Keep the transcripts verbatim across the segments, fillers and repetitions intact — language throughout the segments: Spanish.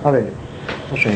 A ver, ok.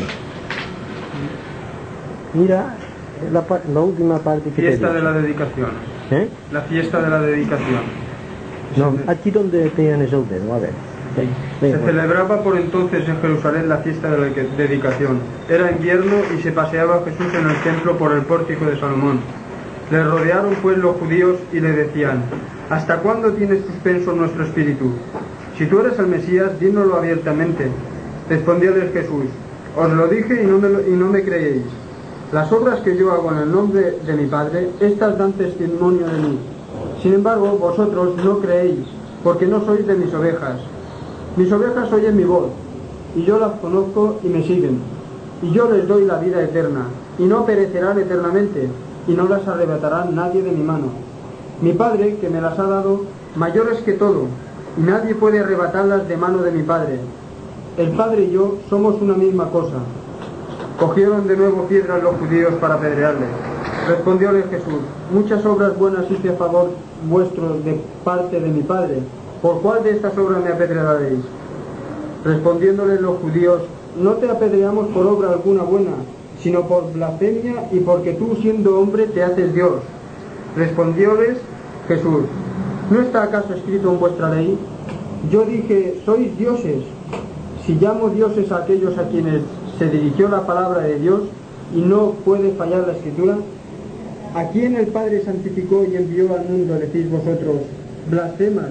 Mira la, la última parte que fiesta te de la dedicación. ¿Eh? La fiesta de la dedicación. No, aquí donde tienes el dedo, a ver. Sí. Venga. Se celebraba por entonces en Jerusalén la fiesta de la dedicación. Era invierno y se paseaba Jesús en el templo por el pórtico de Salomón. Le rodearon pues los judíos y le decían: ¿hasta cuándo tienes suspenso nuestro espíritu? Si tú eres el Mesías, dínoslo abiertamente. Respondióles Jesús: os lo dije y no me, lo, y no me creéis. Las obras que yo hago en el nombre de mi Padre, estas dan testimonio de mí. Sin embargo, vosotros no creéis, porque no sois de mis ovejas. Mis ovejas oyen mi voz, y yo las conozco y me siguen. Y yo les doy la vida eterna, y no perecerán eternamente, y no las arrebatará nadie de mi mano. Mi Padre, que me las ha dado, mayor es que todo, y nadie puede arrebatarlas de mano de mi Padre. El Padre y yo somos una misma cosa. Cogieron de nuevo piedras los judíos para apedrearle. Respondióle Jesús: muchas obras buenas hice a favor vuestro de parte de mi Padre. ¿Por cuál de estas obras me apedrearéis? Respondiéndole los judíos: no te apedreamos por obra alguna buena, sino por blasfemia y porque tú, siendo hombre, te haces Dios. Respondióles Jesús: ¿no está acaso escrito en vuestra ley? Yo dije: sois dioses. Si llamo dioses a aquellos a quienes se dirigió la palabra de Dios, y no puede fallar la escritura, ¿a quién el Padre santificó y envió al mundo, decís vosotros, blasfemas?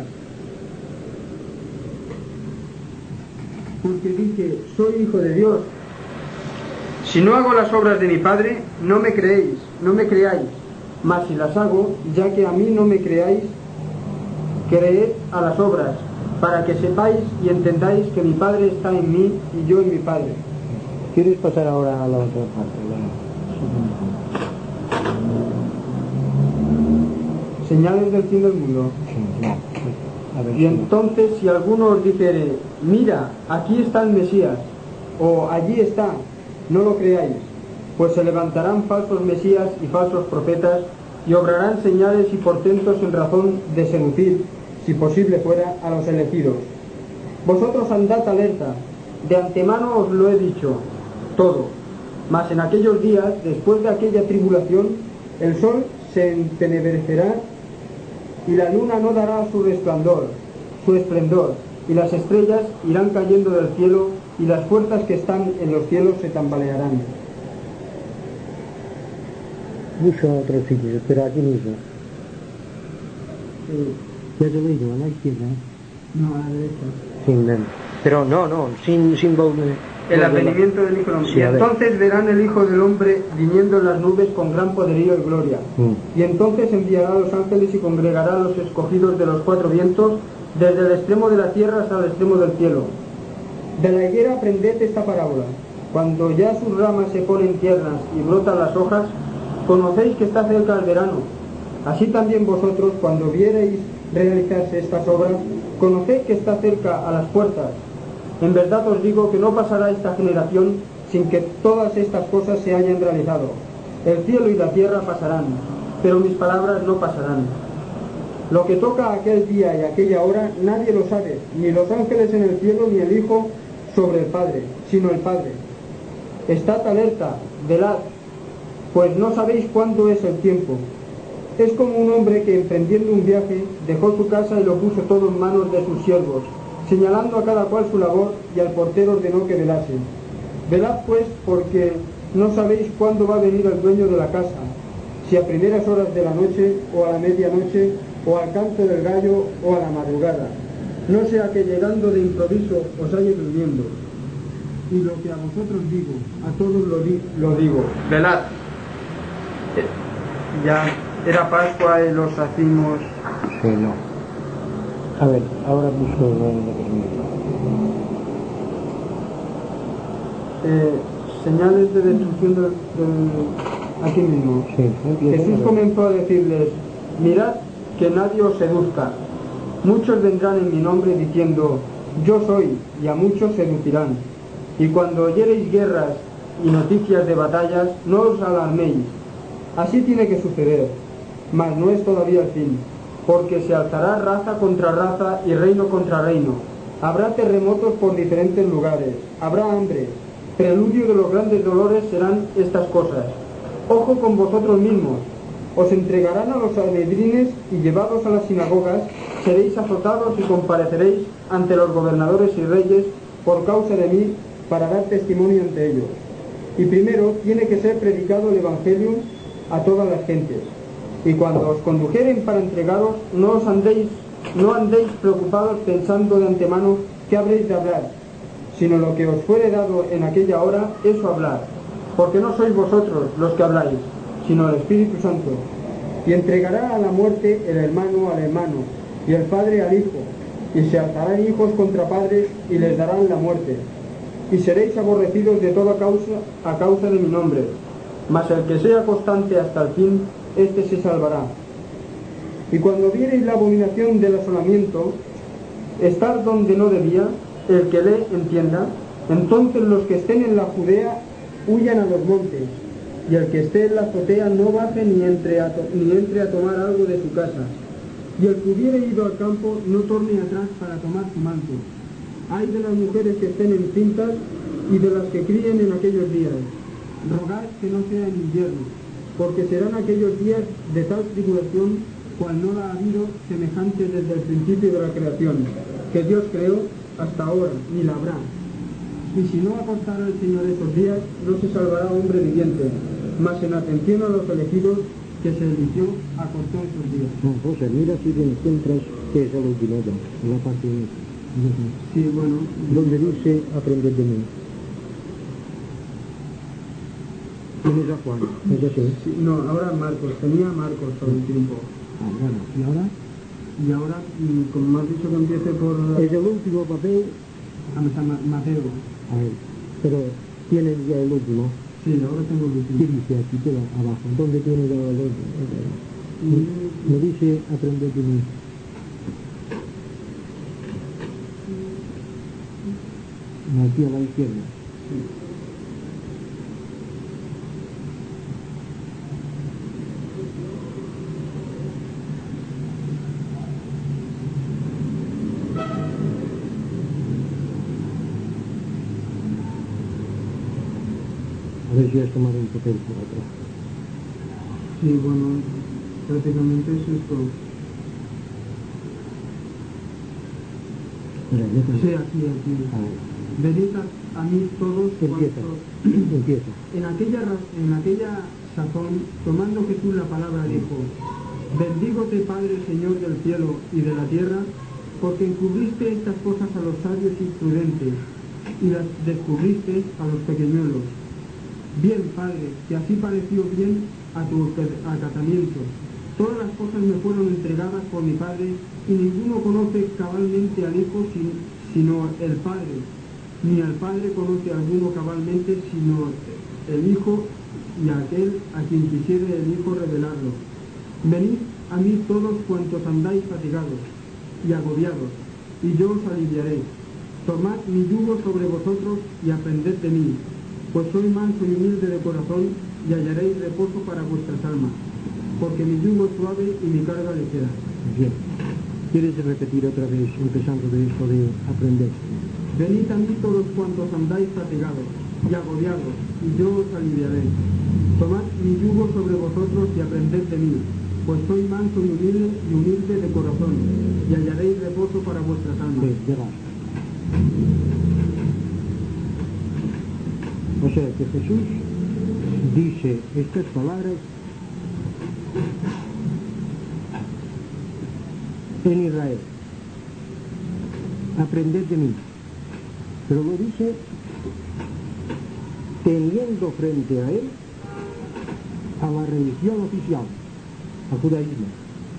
Porque dije: soy hijo de Dios. Si no hago las obras de mi Padre, no me creéis, no me creáis. Mas si las hago, ya que a mí no me creáis, creed a las obras, para que sepáis y entendáis que mi Padre está en mí y yo en mi Padre. ¿Quieres pasar ahora a la otra parte? Señales del fin del mundo. Sí, a ver, y entonces, si alguno os dijere: mira, aquí está el Mesías, o allí está, no lo creáis, pues se levantarán falsos mesías y falsos profetas, y obrarán señales y portentos en razón de seducir, si posible fuera, a los elegidos. Vosotros andad alerta, de antemano os lo he dicho todo. Mas en aquellos días, después de aquella tribulación, el sol se entenebrecerá y la luna no dará su resplandor, su esplendor, y las estrellas irán cayendo del cielo, y las fuerzas que están en los cielos se tambalearán. Mucho a otros sitios, pero aquí mismo. Sí. Ya te lo digo, a la izquierda. No, a la derecha. Sin, pero no, no, sin, sin volver. El advenimiento del Hijo del Hombre. Sí, y entonces verán el Hijo del Hombre viniendo en las nubes con gran poderío y gloria. Mm. Y entonces enviará a los ángeles y congregará a los escogidos de los cuatro vientos, desde el extremo de la tierra hasta el extremo del cielo. De la higuera aprended esta parábola. Cuando ya sus ramas se ponen tiernas y brotan las hojas, conocéis que está cerca el verano. Así también vosotros, cuando viereis realizarse estas obras, conocéis que está cerca a las puertas. En verdad os digo que no pasará esta generación sin que todas estas cosas se hayan realizado. El cielo y la tierra pasarán, pero mis palabras no pasarán. Lo que toca a aquel día y aquella hora nadie lo sabe, ni los ángeles en el cielo ni el Hijo sobre el Padre, sino el Padre. Estad alerta, velad, pues no sabéis cuándo es el tiempo. Es como un hombre que, emprendiendo un viaje, dejó su casa y lo puso todo en manos de sus siervos, señalando a cada cual su labor, y al portero ordenó que velase. Velad pues, porque no sabéis cuándo va a venir el dueño de la casa, si a primeras horas de la noche, o a la medianoche, o al canto del gallo, o a la madrugada. No sea que llegando de improviso os haya durmiendo. Y lo que a vosotros digo, a todos lo, di lo digo. Velad. Ya era Pascua y los hacimos. Sí, no. A ver, ahora busco lo que eh, señales de destrucción del, del, aquí mismo. Sí, Jesús comenzó a decirles: mirad que nadie os seduzca. Muchos vendrán en mi nombre diciendo: yo soy, y a muchos seducirán. Y cuando oyereis guerras y noticias de batallas, no os alarméis. Así tiene que suceder, mas no es todavía el fin, porque se alzará raza contra raza y reino contra reino, Habrá terremotos por diferentes lugares, habrá hambre. Preludio de los grandes dolores serán estas cosas. Ojo con vosotros mismos. Os entregarán a los sanedrines y llevados a las sinagogas, seréis azotados y compareceréis ante los gobernadores y reyes por causa de mí para dar testimonio ante ellos. Y primero tiene que ser predicado el Evangelio a todas las gentes. Y cuando os condujeren para entregaros, no os andéis, no andéis preocupados pensando de antemano qué habréis de hablar, sino lo que os fuere dado en aquella hora, eso hablar, porque no sois vosotros los que habláis, sino el Espíritu Santo. Y entregará a la muerte el hermano al hermano, y el padre al hijo, y se alzarán hijos contra padres, y les darán la muerte. Y seréis aborrecidos de toda causa a causa de mi nombre, mas el que sea constante hasta el fin, éste se salvará. Y cuando viereis la abominación del asolamiento, estar donde no debía, el que lee entienda, entonces los que estén en la Judea huyan a los montes, y el que esté en la azotea no baje ni entre a, ni entre a tomar algo de su casa, y el que hubiere ido al campo no torne atrás para tomar su manto. Ay de las mujeres que estén encintas y de las que críen en aquellos días. Rogad que no sea en invierno, porque serán aquellos días de tal tribulación cual no la ha habido semejante desde el principio de la creación, que Dios creó hasta ahora, ni la habrá. Y si no acortara el Señor esos días, no se salvará hombre viviente, mas en atención a los elegidos que se eligió, acortó esos días. No, José, mira si te encuentras que es el último ya, en la parte de... Sí, bueno. Donde dice aprender de mí. ¿Tienes a Juan? ¿Es así? Sí, no, ahora Marcos, tenía Marcos todo el tiempo. Ah, bueno, ¿y ahora? Y ahora, como me has dicho que empiece por... Es el último papel. A Mateo. A ver, pero tienes ya el último. Sí, ahora tengo el último. ¿Qué dice aquí? Queda abajo. ¿Dónde tiene el último? Y... Me dice aprender de mí. Aquí a la izquierda. Sí. A ver si has tomado un papel por atrás. Sí, bueno, prácticamente es esto. Mira, ya te... Sí, aquí, aquí. A ver. Venid a, a mí todos Empieza. cuantos... Empieza. En aquella, en aquella sazón, tomando Jesús la palabra, dijo: Bendígote, Padre, Señor del cielo y de la tierra, porque encubriste estas cosas a los sabios y prudentes, y las descubriste a los pequeñuelos. Bien, Padre, que así pareció bien a tu acatamiento. Todas las cosas me fueron entregadas por mi Padre, y ninguno conoce cabalmente al Hijo sino el Padre, ni al Padre conoce a alguno cabalmente sino el Hijo y aquel a quien quisiere el Hijo revelarlo. Venid a mí todos cuantos andáis fatigados y agobiados, y yo os aliviaré. Tomad mi yugo sobre vosotros y aprended de mí, pues soy manso y humilde de corazón, y hallaréis reposo para vuestras almas, porque mi yugo es suave y mi carga ligera. Bien. ¿Quieres repetir otra vez, empezando de esto de aprender? Venid a mí todos cuantos andáis fatigados y agobiados, y yo os aliviaré. Tomad mi yugo sobre vosotros y aprended de mí, pues soy manso y humilde, y humilde de corazón, y hallaréis reposo para vuestras almas. Sí, ya basta. O sea que Jesús dice estas palabras en Israel: aprended de mí, pero lo dice teniendo frente a él a la religión oficial, al judaísmo.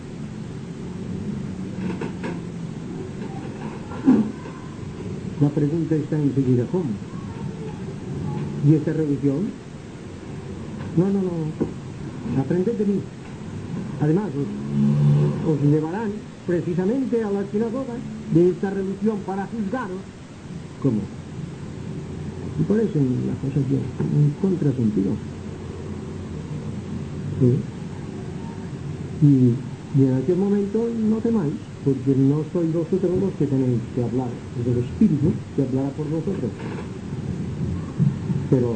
La pregunta está enseguida: ¿cómo? ¿Y esta religión? No, no, no. Aprended de mí. Además, os, os llevarán precisamente a las sinagogas de esta religión para juzgaros. ¿Cómo? Y parecen las cosas ya un contrasentido. ¿Sí? Y, y en aquel momento no temáis, porque no sois vosotros los que tenéis que hablar, es el Espíritu que hablará por vosotros. Pero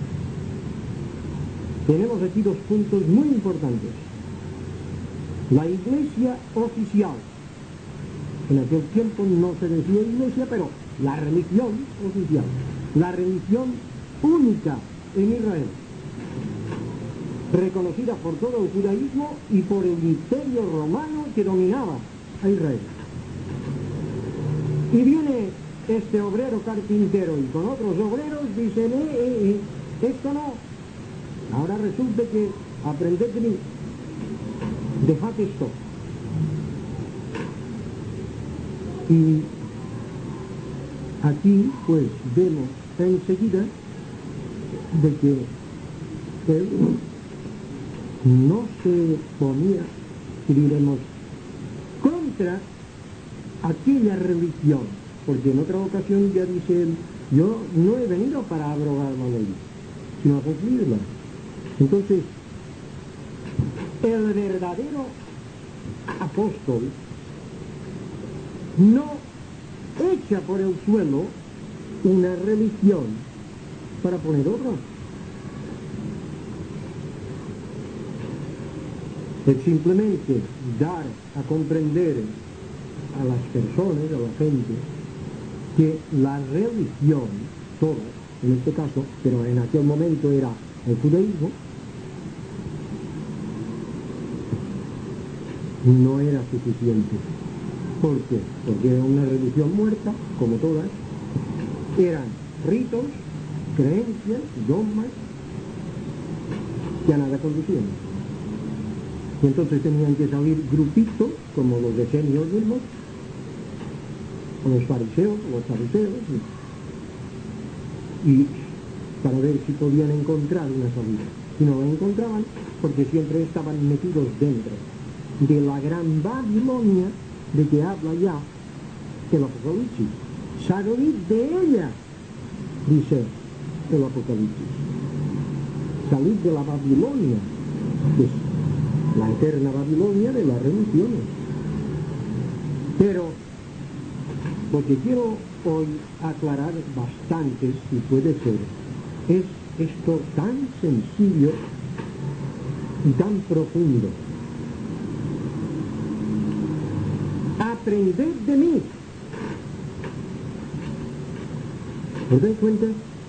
tenemos aquí dos puntos muy importantes. La iglesia oficial. En aquel tiempo no se decía iglesia, pero la religión oficial. La religión única en Israel, reconocida por todo el judaísmo y por el imperio romano que dominaba a Israel. Y viene este obrero carpintero y con otros obreros dicen, eh, eh, eh, esto no, ahora resulta que aprended de mí, dejad esto. Y aquí pues vemos enseguida de que él no se ponía, diremos, contra aquella religión, porque en otra ocasión ya dice él, yo no he venido para abrogar la ley, sino a cumplirla. Entonces, el verdadero apóstol no echa por el suelo una religión para poner otra. Es simplemente dar a comprender a las personas, a la gente, que la religión, toda, en este caso, pero en aquel momento era el judaísmo, no era suficiente. ¿Por qué? Porque era una religión muerta, como todas, eran ritos, creencias, dogmas, que a nada conducían. Y entonces tenían que salir grupitos, como los decenios mismos, o los fariseos, o los saduceos, y, y para ver si podían encontrar una salida. Y no la encontraban, porque siempre estaban metidos dentro de la gran Babilonia de que habla ya el Apocalipsis. Salid de ella, dice el Apocalipsis. Salid de la Babilonia, que es la eterna Babilonia de las religiones. Pero lo que quiero hoy aclarar bastante, si puede ser, es esto tan sencillo y tan profundo. Aprended de mí. ¿Os dais cuenta?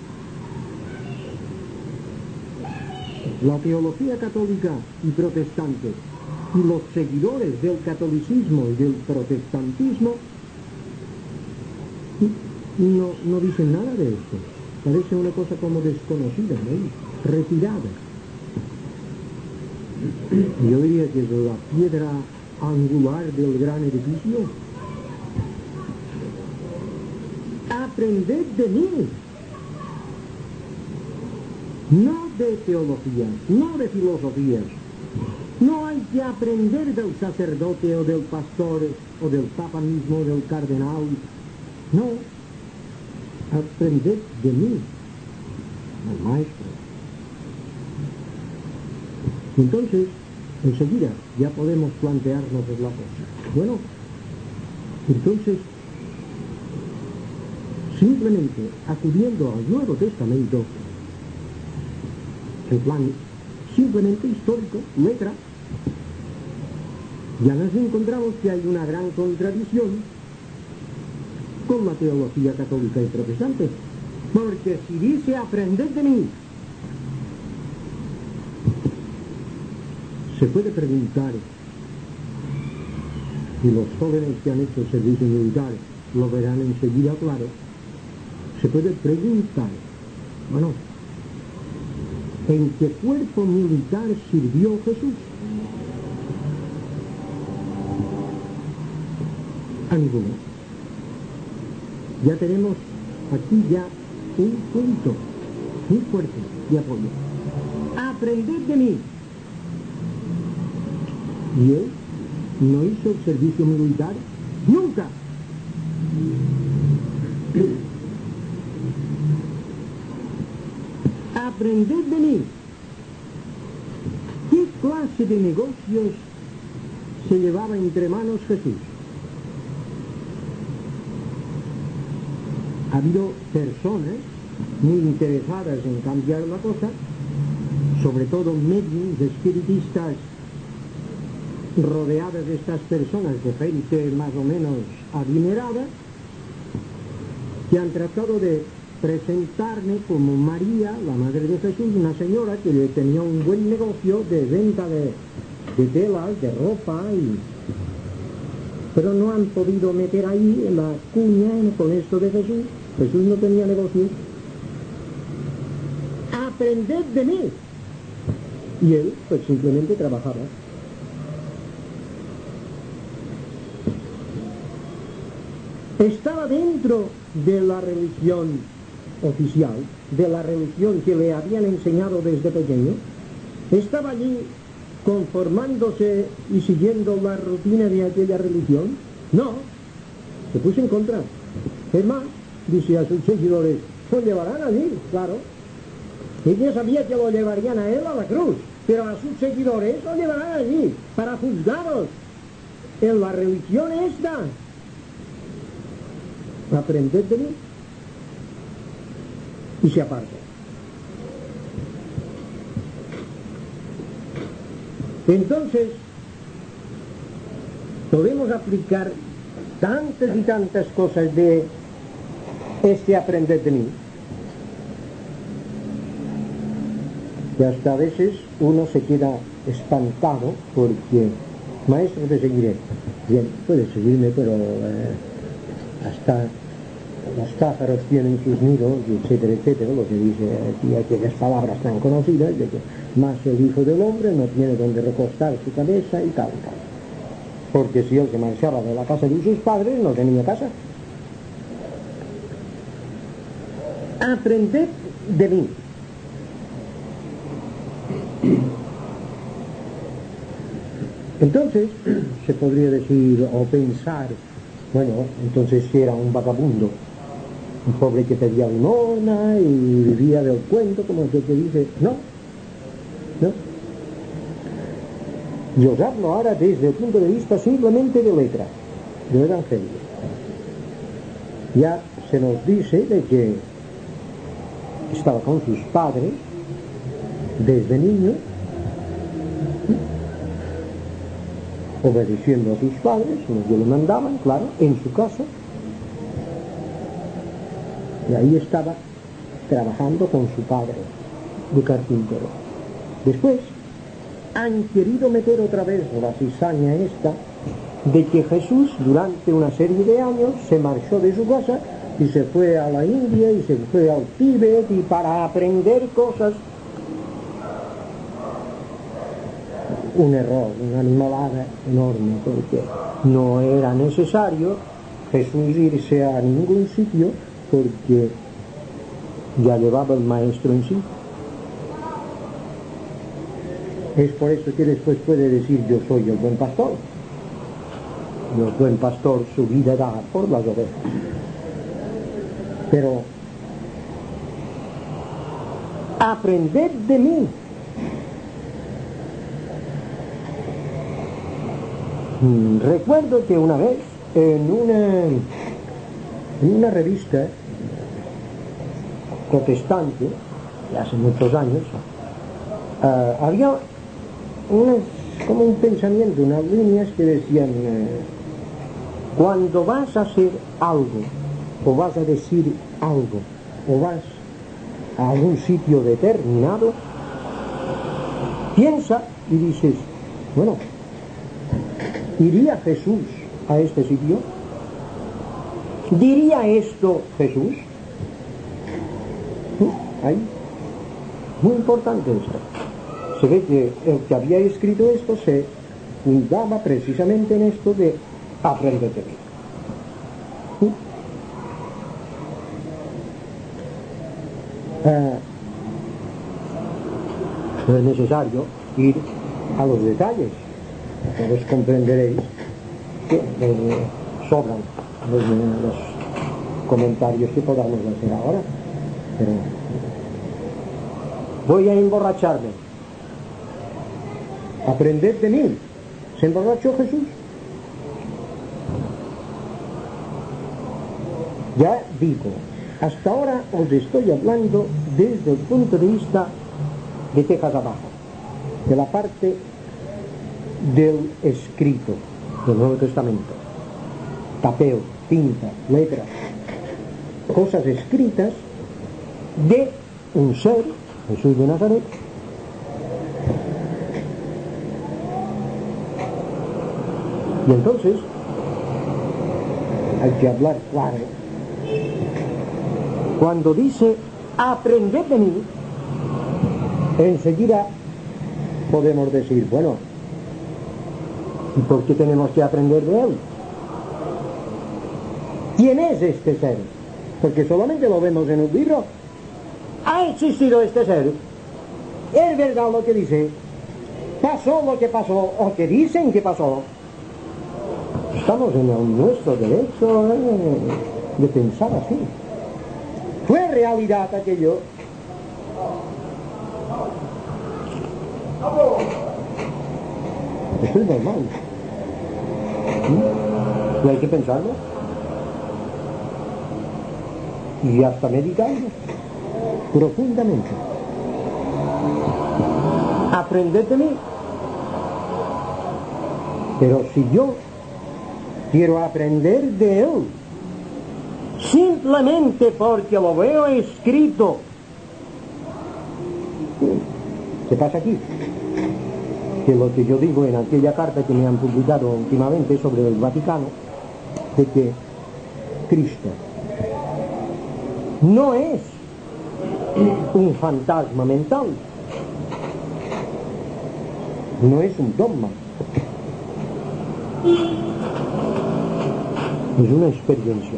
La teología católica y protestante y los seguidores del catolicismo y del protestantismo no, no dicen nada de esto. Parece una cosa como desconocida, ¿no? Retirada. Yo diría que es la piedra angular del gran edificio. Aprended de mí. No de teología, no de filosofías. No hay que aprender del sacerdote o del pastor o del papa mismo, o del cardenal. No. Aprended de mí, al maestro. Entonces, enseguida ya podemos plantearnos la cosa. Bueno, entonces, simplemente acudiendo al Nuevo Testamento, en plan simplemente histórico, letra, ya nos encontramos que hay una gran contradicción con la teología católica y protestante. Porque si dice aprended de mí, se puede preguntar, y los jóvenes que han hecho servicio militar lo verán enseguida claro, se puede preguntar, bueno, ¿en qué cuerpo militar sirvió Jesús? A ninguno. Ya tenemos aquí ya un punto muy fuerte de apoyo. Aprended de mí. Y él no hizo el servicio militar nunca. Aprended de mí. ¿Qué clase de negocios se llevaba entre manos Jesús? ha habido personas muy interesadas en cambiar la cosa, sobre todo medios espiritistas, rodeadas de estas personas, de gente más o menos adinerada, que han tratado de presentarme como María, la madre de Jesús, una señora que tenía un buen negocio de venta de, de telas, de ropa, y... pero no han podido meter ahí en la cuña con esto de Jesús. Jesús no tenía negocio. Aprended de mí. Y él pues simplemente trabajaba. Estaba dentro de la religión oficial, de la religión que le habían enseñado desde pequeño. Estaba allí conformándose y siguiendo la rutina de aquella religión. No, se puso en contra. Es más, dice a sus seguidores, lo llevarán allí, claro. Ella sabía que lo llevarían a él a la cruz, pero a sus seguidores lo llevarán allí para juzgaros en la religión esta. Aprended de mí. Y se aparta. Entonces, podemos aplicar tantas y tantas cosas de este aprended de mí, que hasta a veces uno se queda espantado porque, maestro, te seguiré. Bien, puedes seguirme, pero eh, hasta los pájaros tienen sus nidos, etcétera, etcétera, lo que dice aquí aquellas palabras tan conocidas, de que más el Hijo del Hombre no tiene donde recostar su cabeza y tal, y tal. Porque si él se marchaba de la casa de sus padres, no tenía casa. Aprended de mí. Entonces, se podría decir o pensar, bueno, entonces si era un vagabundo, un pobre que pedía limosna y vivía del cuento, como que te dice, no, no. Y os hablo ahora desde el punto de vista simplemente de letra, del Evangelio. Ya se nos dice de que estaba con sus padres desde niño, obedeciendo a sus padres, como que le mandaban, claro, en su casa, y ahí estaba trabajando con su padre de carpintero. Después han querido meter otra vez la cizaña esta de que Jesús durante una serie de años se marchó de su casa y se fue a la India y se fue al Tíbet y para aprender cosas. Un error, una animalada enorme, porque no era necesario Jesús irse a ningún sitio porque ya llevaba el maestro en sí. Es por eso que después puede decir yo soy el buen pastor. Y el buen pastor su vida da por las ovejas. Pero aprended de mí. Recuerdo que una vez en una, en una revista protestante, de hace muchos años, uh, había unas, como un pensamiento, unas líneas que decían, uh, cuando vas a hacer algo, o vas a decir algo, o vas a algún sitio determinado, piensa y dices, bueno, ¿iría Jesús a este sitio? ¿Diría esto Jesús? Ahí. Muy importante esto. Se ve que el que había escrito esto se cuidaba precisamente en esto de aprender de mí. Uh, no es necesario ir a los detalles. Todos comprenderéis que eh, sobran los, los comentarios que podamos hacer ahora, pero voy a emborracharme. Aprended de mí. ¿Se emborrachó Jesús? Ya digo, Hasta ahora os estoy hablando desde el punto de vista de tejas abajo, de la parte del escrito del Nuevo Testamento. Papel, tinta, letras, cosas escritas de un ser, Jesús de Nazaret, y entonces hay que hablar claro. Cuando dice aprended de mí, enseguida podemos decir, bueno, ¿y por qué tenemos que aprender de él? ¿Quién es este ser? Porque solamente lo vemos en un libro. ¿Ha existido este ser? ¿Es verdad lo que dice? ¿Pasó lo que pasó? ¿O que dicen que pasó? Estamos en el nuestro derecho eh, de pensar así. ¿Fue realidad aquello? Esto es normal. ¿Sí? Y hay que pensarlo. Y hasta meditarlo profundamente. Aprended de mí. Pero si yo quiero aprender de él simplemente porque lo veo escrito, ¿qué pasa aquí? Que lo que yo digo en aquella carta que me han publicado últimamente sobre el Vaticano, de que Cristo no es un fantasma mental, no es un dogma, es una experiencia.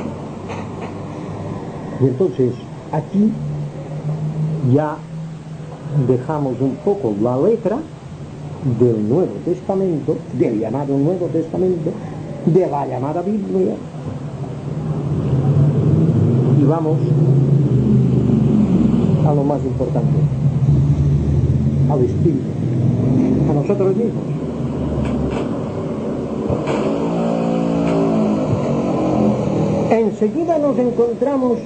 Y entonces aquí ya dejamos un poco la letra del Nuevo Testamento, del llamado Nuevo Testamento, de la llamada Biblia, y vamos a lo más importante, al Espíritu, a nosotros mismos. Enseguida nos encontramos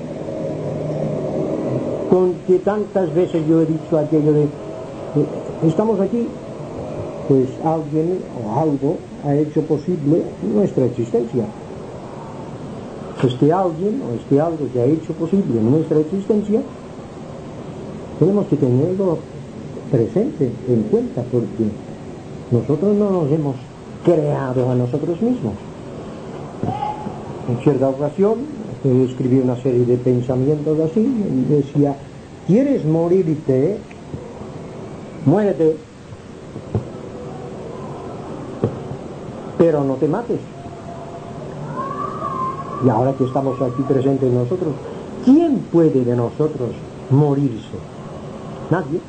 con que tantas veces yo he dicho aquello de eh, estamos aquí, pues alguien o algo ha hecho posible nuestra existencia. Este alguien o este algo que ha hecho posible nuestra existencia tenemos que tenerlo presente, en cuenta, porque nosotros no nos hemos creado a nosotros mismos. En cierta ocasión escribí una serie de pensamientos así y decía, ¿quieres morirte? Muérete, pero no te mates. Y ahora que estamos aquí presentes nosotros, ¿quién puede de nosotros morirse? Nadie.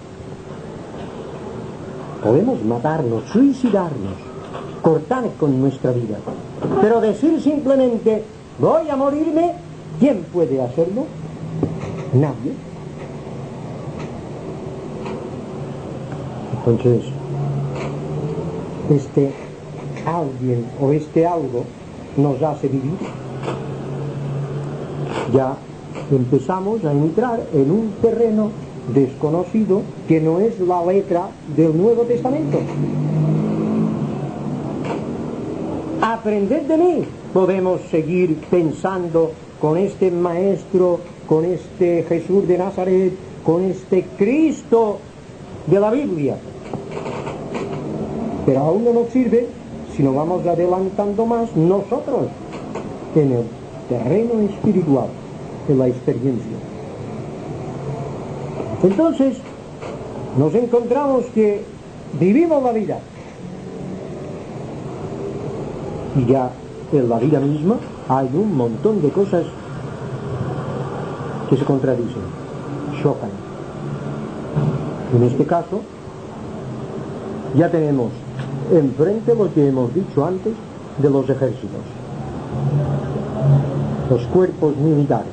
Podemos matarnos, suicidarnos, cortar con nuestra vida, pero decir simplemente voy a morirme, ¿quién puede hacerlo? Nadie. Entonces, este alguien o este algo nos hace vivir. Ya empezamos a entrar en un terreno desconocido que no es la letra del Nuevo Testamento. Aprended de mí. Podemos seguir pensando con este maestro, con este Jesús de Nazaret, con este Cristo de la Biblia. Pero aún no nos sirve si no vamos adelantando más nosotros en el terreno espiritual, en la experiencia. Entonces nos encontramos que vivimos la vida y ya en la vida misma hay un montón de cosas que se contradicen, chocan. En este caso ya tenemos enfrente lo que hemos dicho antes de los ejércitos, los cuerpos militares.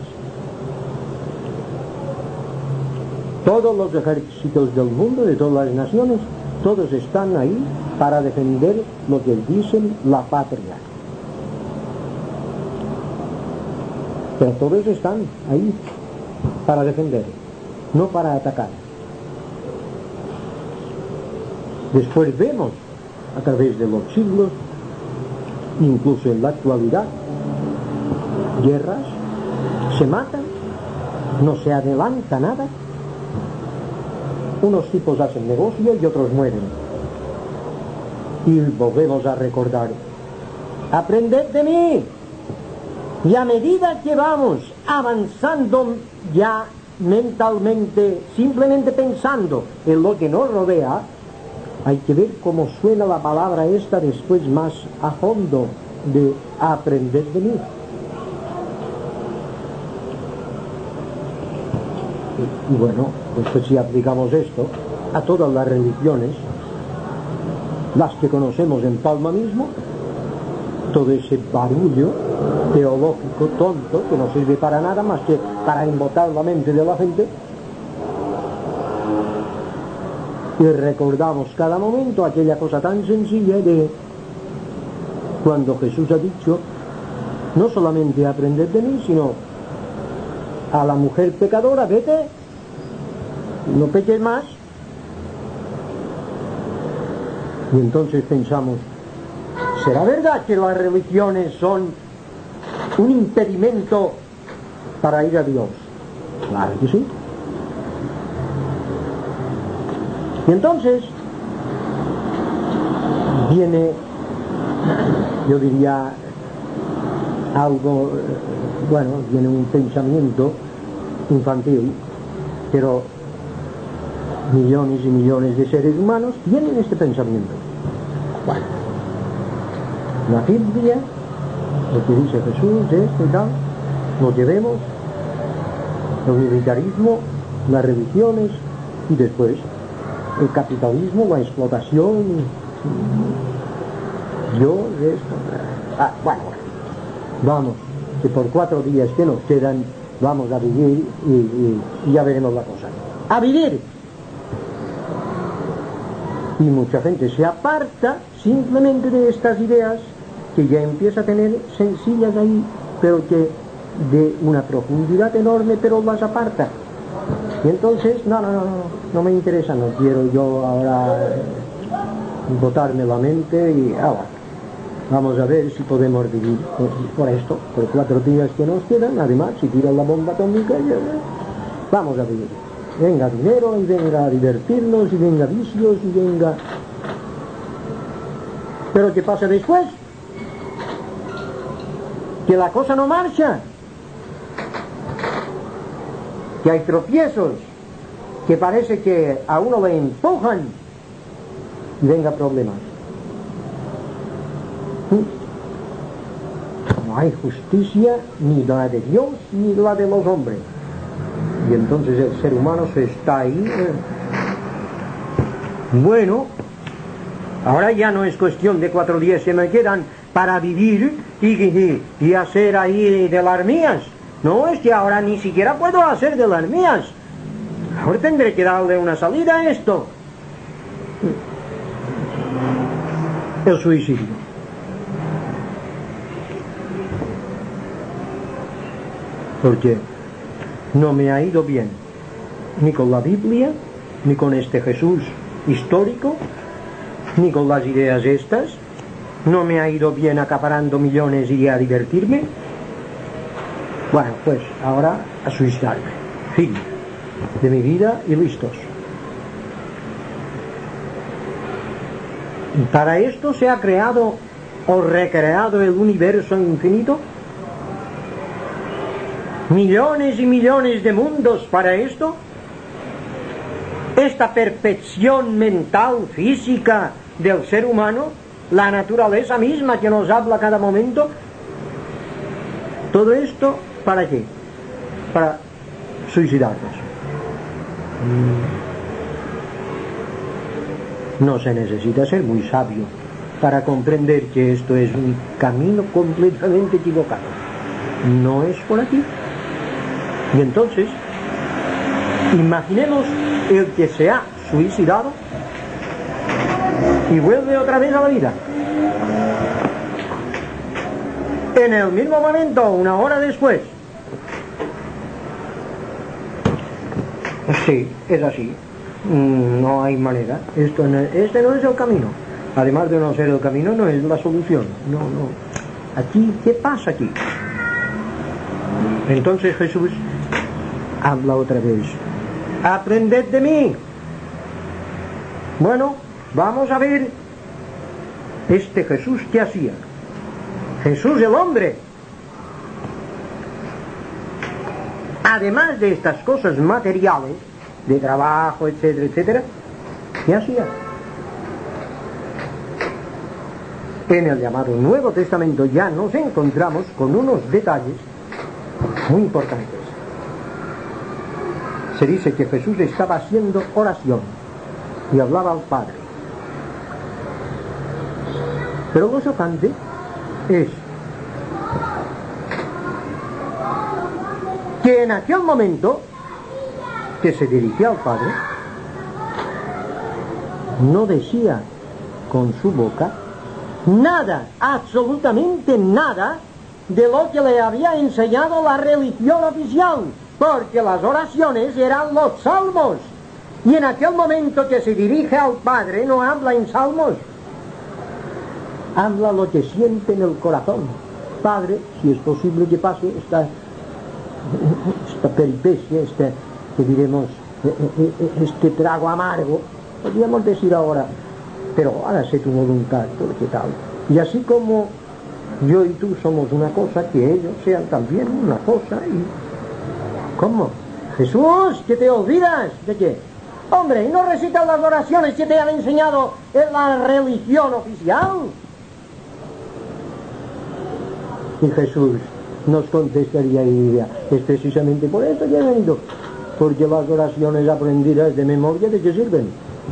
Todos los ejércitos del mundo, de todas las naciones, todos están ahí para defender lo que dicen la patria. Pero todos están ahí para defender, no para atacar. Después vemos a través de los siglos, incluso en la actualidad, guerras, se matan, no se adelanta nada. Unos tipos hacen negocio y otros mueren. Y volvemos a recordar: aprended de mí. Y a medida que vamos avanzando ya mentalmente, simplemente pensando en lo que nos rodea, hay que ver cómo suena la palabra esta después más a fondo, de aprender de mí. Y, y bueno, pues si aplicamos esto a todas las religiones, las que conocemos en Palma mismo, todo ese barullo teológico tonto que no sirve para nada más que para embotar la mente de la gente, y recordamos cada momento aquella cosa tan sencilla de cuando Jesús ha dicho: no solamente aprended de mí, sino a la mujer pecadora, vete, no peques más. Y entonces pensamos: ¿será verdad que las religiones son un impedimento para ir a Dios? Claro que sí. Y entonces viene, yo diría, algo, bueno, viene un pensamiento infantil, pero millones y millones de seres humanos tienen este pensamiento. Bueno, la Biblia, lo que dice Jesús, esto y tal, lo que vemos, el militarismo, las religiones y después el capitalismo, la explotación, yo, esto, ah, bueno, vamos, que por cuatro días que nos quedan vamos a vivir y, y, y ya veremos la cosa. ¡A vivir! Y mucha gente se aparta simplemente de estas ideas que ya empieza a tener sencillas ahí, pero que de una profundidad enorme, pero las aparta. Y entonces, no, no, no, no, no me interesa, no quiero yo ahora botarme la mente y ahora vamos a ver si podemos vivir por, por esto, por cuatro días que nos quedan. Además, si tiran la bomba atómica, ya, vamos a vivir. Venga dinero y venga a divertirnos y venga vicios y venga... Pero ¿qué pasa después? Que la cosa no marcha, que hay tropiezos, que parece que a uno le empujan y venga problemas. No hay justicia ni la de Dios ni la de los hombres. Y entonces el ser humano se está ahí. Eh. Bueno, ahora ya no es cuestión de cuatro días que me quedan para vivir y, y, y hacer ahí de las mías. No, es que ahora ni siquiera puedo hacer de las mías. Ahora tendré que darle una salida a esto. El suicidio. Porque no me ha ido bien ni con la Biblia, ni con este Jesús histórico, ni con las ideas estas. No me ha ido bien acaparando millones y a divertirme. Bueno, pues ahora a suicidarme. Fin de mi vida y listos. Y para esto se ha creado o recreado el universo infinito. Millones y millones de mundos para esto. Esta perfección mental, física del ser humano, la naturaleza misma que nos habla a cada momento. Todo esto, ¿para qué? Para suicidarnos. No se necesita ser muy sabio para comprender que esto es un camino completamente equivocado. No es por aquí. Y entonces, imaginemos el que se ha suicidado y vuelve otra vez a la vida. En el mismo momento, una hora después, Sí, es así. No hay manera. Esto no, este no es el camino. Además de no ser el camino, no es la solución. No, no. Aquí, ¿qué pasa aquí? Entonces Jesús habla otra vez. Aprended de mí. Bueno, vamos a ver este Jesús que hacía. Jesús el hombre. Además de estas cosas materiales, de trabajo, etcétera, etcétera, ¿qué hacía? En el llamado Nuevo Testamento ya nos encontramos con unos detalles muy importantes. Se dice que Jesús estaba haciendo oración y hablaba al Padre. Pero lo chocante es que en aquel momento que se dirigía al Padre, no decía con su boca nada, absolutamente nada, de lo que le había enseñado la religión oficial, porque las oraciones eran los salmos, y en aquel momento que se dirige al Padre no habla en salmos, habla lo que siente en el corazón. Padre, si es posible que pase esta, esta peripecia, este, que diremos, este trago amargo, podríamos decir ahora, pero hágase tu voluntad, porque tal. Y así como yo y tú somos una cosa, que ellos sean también una cosa. Y ¿cómo? Jesús, que te olvidas de qué. Hombre, ¿y no recitas las oraciones que te han enseñado en la religión oficial? Y Jesús nos contestaría y diría, es precisamente por esto que he venido, porque las oraciones aprendidas de memoria, ¿de qué sirven?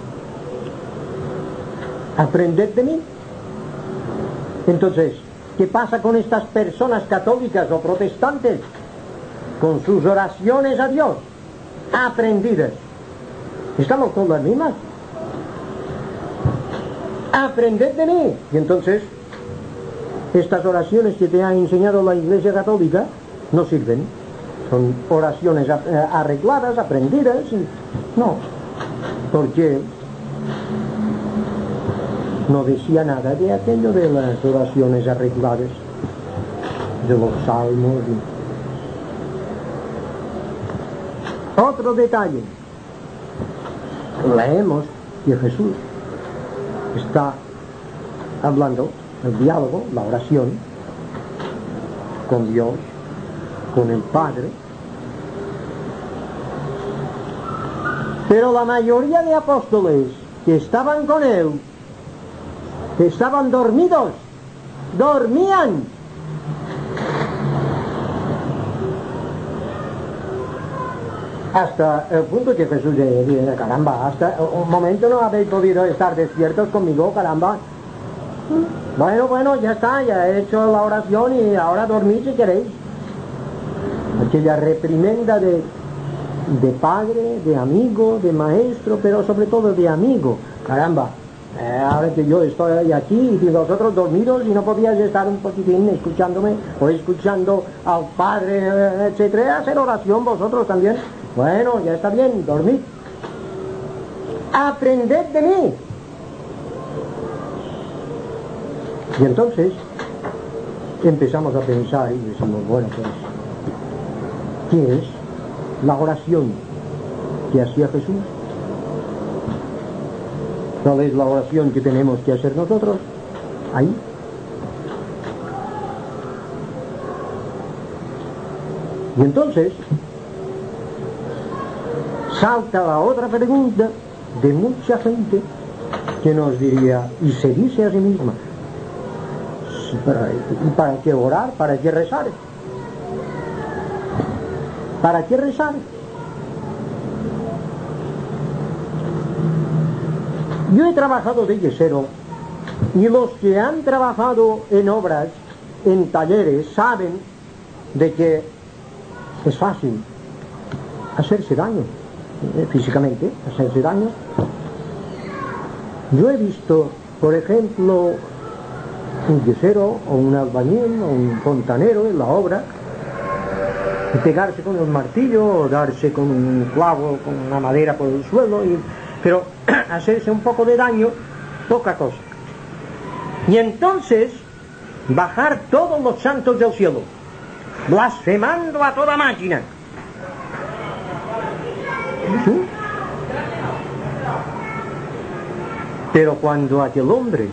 Aprended de mí. Entonces, ¿qué pasa con estas personas católicas o protestantes? Con sus oraciones a Dios aprendidas. Estamos con las mismas. Aprended de mí. Y entonces, estas oraciones que te ha enseñado la Iglesia Católica no sirven. Son oraciones arregladas, aprendidas. Y no, porque no decía nada de aquello de las oraciones arregladas, de los salmos. Y otro detalle, leemos que Jesús está hablando, el diálogo, la oración con Dios, con el Padre, pero la mayoría de apóstoles que estaban con él estaban dormidos, dormían. Hasta el punto que Jesús dice, caramba, hasta un momento no habéis podido estar despiertos conmigo, caramba. Bueno, bueno, ya está, ya he hecho la oración y ahora dormid si queréis. Aquella reprimenda de, de padre, de amigo, de maestro, pero sobre todo de amigo. Caramba, eh, ahora que yo estoy aquí y vosotros dormidos y no podíais estar un poquitín escuchándome o escuchando al Padre, etcétera, hacer oración vosotros también. Bueno, ya está bien, dormid. Aprended de mí. Y entonces empezamos a pensar y decimos, bueno, pues, ¿qué es la oración que hacía Jesús? ¿Cuál es la oración que tenemos que hacer nosotros? Ahí. Y entonces salta la otra pregunta de mucha gente que nos diría, y se dice a sí misma, ¿y para qué orar? ¿Para qué rezar? ¿Para qué rezar? Yo he trabajado de yesero y los que han trabajado en obras, en talleres, saben de que es fácil hacerse daño, eh, físicamente, hacerse daño. Yo he visto, por ejemplo, un yesero o un albañil o un fontanero en la obra y pegarse con el martillo o darse con un clavo, con una madera por el suelo, y, pero hacerse un poco de daño, poca cosa. Y entonces bajar todos los santos del cielo, blasfemando a toda máquina. ¿Sí? Pero cuando aquel hombre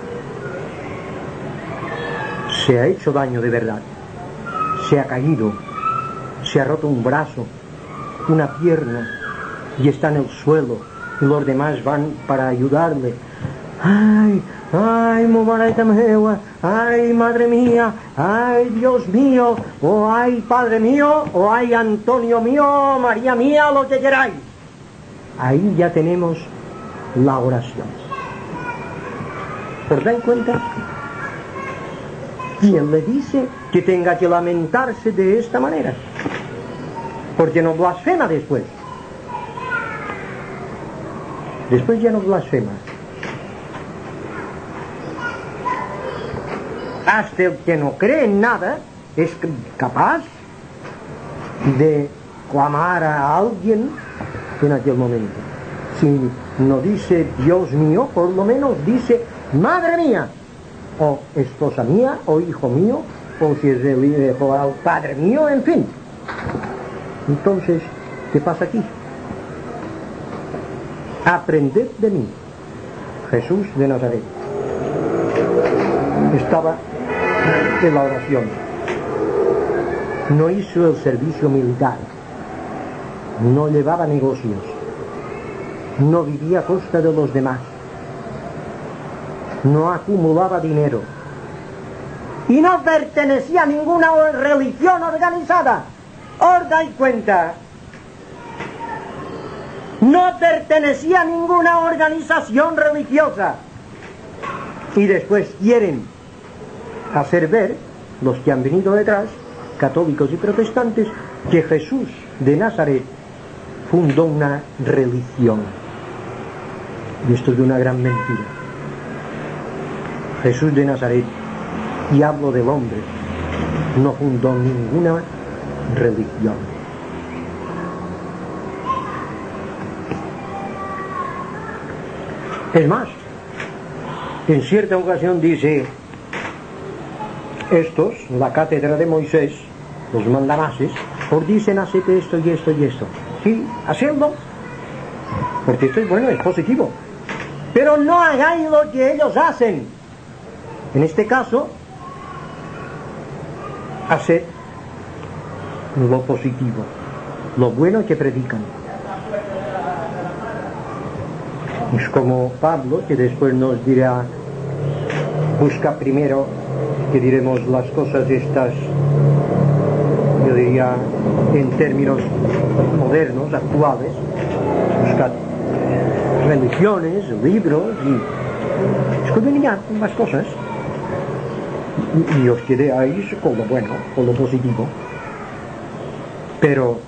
se ha hecho daño de verdad, se ha caído, se ha roto un brazo, una pierna, y está en el suelo, y los demás van para ayudarle. ¡Ay! ¡Ay, mumareta mewa! ¡Ay, madre mía! ¡Ay, Dios mío! ¡O ay, Padre mío! ¡O ay, Antonio mío! ¡María mía! ¡Lo que queráis! Ahí ya tenemos la oración. ¿Os dais cuenta? ¿Quién le dice que tenga que lamentarse de esta manera? Porque no blasfema después. Después ya no blasfema. Hasta el que no cree en nada es capaz de clamar a alguien en aquel momento. Si no dice Dios mío, por lo menos dice madre mía, o esposa mía, o hijo mío, o si es el hijo al padre mío, en fin. Entonces, ¿qué pasa aquí? Aprended de mí, Jesús de Nazaret. Estaba en la oración, no hizo el servicio militar, no llevaba negocios, no vivía a costa de los demás, no acumulaba dinero y no pertenecía a ninguna religión organizada. ¿Os dais cuenta? No pertenecía a ninguna organización religiosa. Y después quieren hacer ver, los que han venido detrás, católicos y protestantes, que Jesús de Nazaret fundó una religión. Y esto es de una gran mentira. Jesús de Nazaret, y hablo del hombre, no fundó ninguna religión. Es más, en cierta ocasión dice, estos, la cátedra de Moisés, los mandamases, os dicen haced esto y esto y esto. Sí, hacedlo, porque esto es bueno, es positivo. Pero no hagáis lo que ellos hacen. En este caso, haced lo positivo, lo bueno que predican. Es como Pablo, que después nos dirá, busca primero, que diremos las cosas estas, yo diría, en términos modernos, actuales, busca religiones, libros, y escudriñar más cosas, y, y os quedéis con lo bueno, con lo positivo. Pero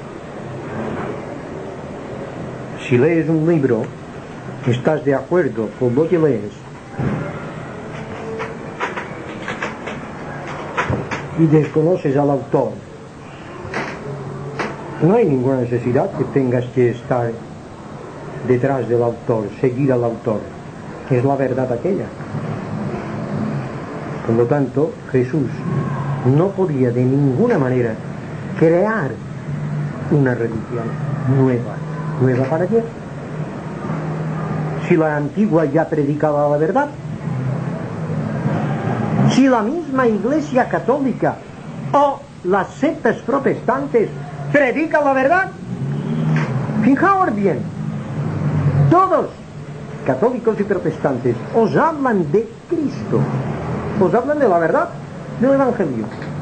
si lees un libro, estás de acuerdo con lo que lees y desconoces al autor, no hay ninguna necesidad que tengas que estar detrás del autor, seguir al autor. Es la verdad aquella. Por lo tanto, Jesús no podía de ninguna manera crear una religión nueva. ¿Nueva para qué? Si la antigua ya predicaba la verdad, si la misma Iglesia Católica o las sectas protestantes predican la verdad, fijaos bien, todos, católicos y protestantes, os hablan de Cristo, os hablan de la verdad, del Evangelio.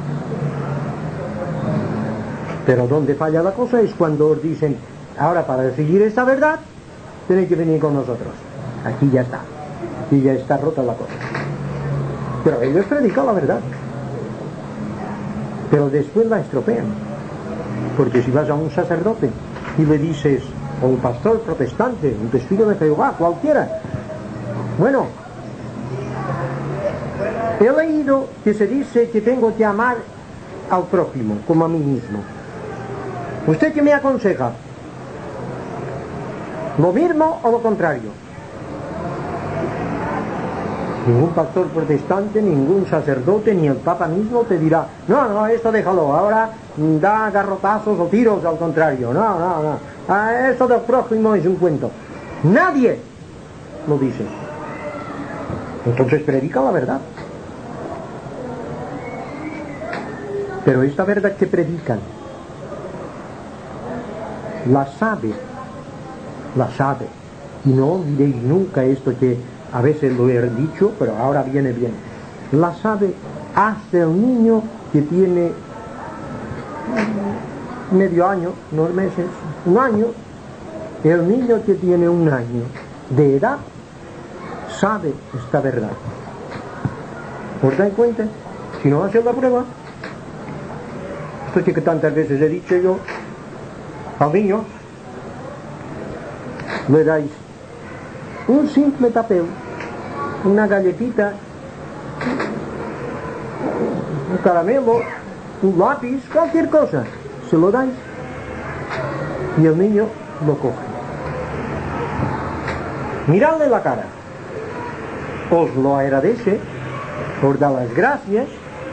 Pero donde falla la cosa es cuando os dicen, ahora para seguir esta verdad, tenéis que venir con nosotros. Aquí ya está. Aquí ya está rota la cosa. Pero ellos predican la verdad. Pero después la estropean. Porque si vas a un sacerdote y le dices, o un pastor protestante, un testigo de Jehová, cualquiera, bueno, he leído que se dice que tengo que amar al prójimo como a mí mismo. ¿Usted qué me aconseja? ¿Lo mismo o lo contrario? Ningún pastor protestante, ningún sacerdote, ni el Papa mismo te dirá, no, no, esto déjalo, ahora da garrotazos o tiros, al contrario, no, no, no, ah, esto del prójimo es un cuento. Nadie lo dice. Entonces predica la verdad. Pero esta verdad que predican, la sabe, la sabe. Y no olvidéis nunca esto que a veces lo he dicho, pero ahora viene bien. La sabe hasta el niño que tiene medio año, nueve meses, un año. El niño que tiene un año de edad sabe esta verdad. ¿Os dais cuenta? Si no hace la prueba, esto que tantas veces he dicho yo, al niño le dais un simple papel, una galletita, un caramelo, un lápiz, cualquier cosa, se lo dais y el niño lo coge. Miradle la cara, os lo agradece, os da las gracias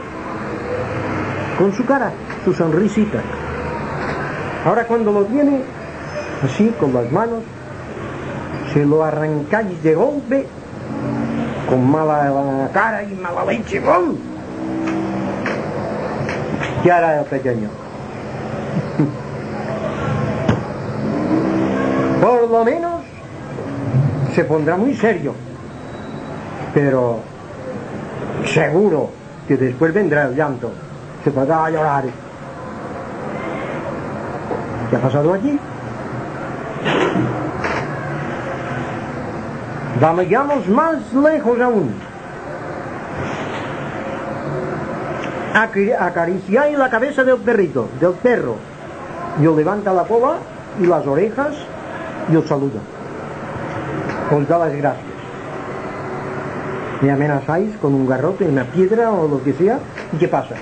con su cara, su sonrisita. Ahora cuando lo tiene así con las manos, se lo arrancáis de golpe con mala cara y mala leche. ¡Bum! ¿Qué hará el pequeño? Por lo menos se pondrá muy serio, pero seguro que después vendrá el llanto, se podrá llorar. ¿Qué ha pasado allí? Vayamos más lejos aún. Acariciáis la cabeza del perrito, del perro, y os levanta la cola y las orejas y os saluda, os da las gracias. Me amenazáis con un garrote, una piedra o lo que sea, ¿y qué pasa?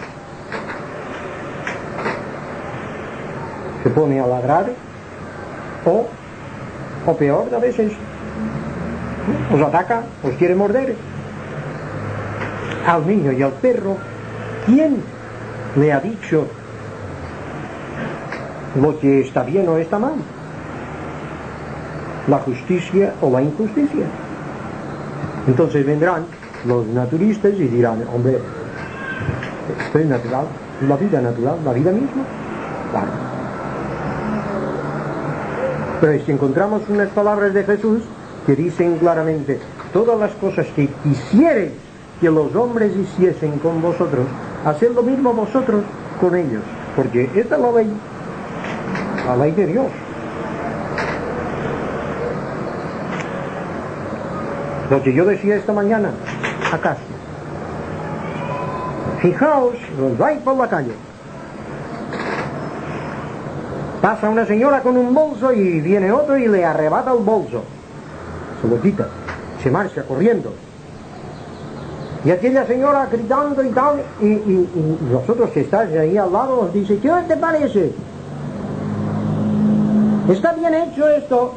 Se pone a ladrar, o, o peor a veces, os ataca, os quiere morder. Al niño y al perro, ¿quién le ha dicho lo que está bien o está mal? La justicia o la injusticia. Entonces vendrán los naturistas y dirán, hombre, esto es natural, la vida natural, la vida misma. Claro. Pero si encontramos unas palabras de Jesús que dicen claramente, todas las cosas que quisierais que los hombres hiciesen con vosotros, haced lo mismo vosotros con ellos, porque esta es la ley, la ley de Dios. Lo que yo decía esta mañana, acaso, fijaos, os vais por la calle, pasa una señora con un bolso y viene otro y le arrebata el bolso, se lo quita, se marcha corriendo, y aquella señora gritando y tal, y, y, y vosotros que estáis ahí al lado os dice, ¿qué te parece? ¿Está bien hecho esto?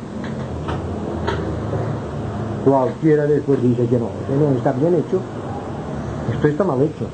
Cualquiera después dice que no, que no está bien hecho, esto está mal hecho.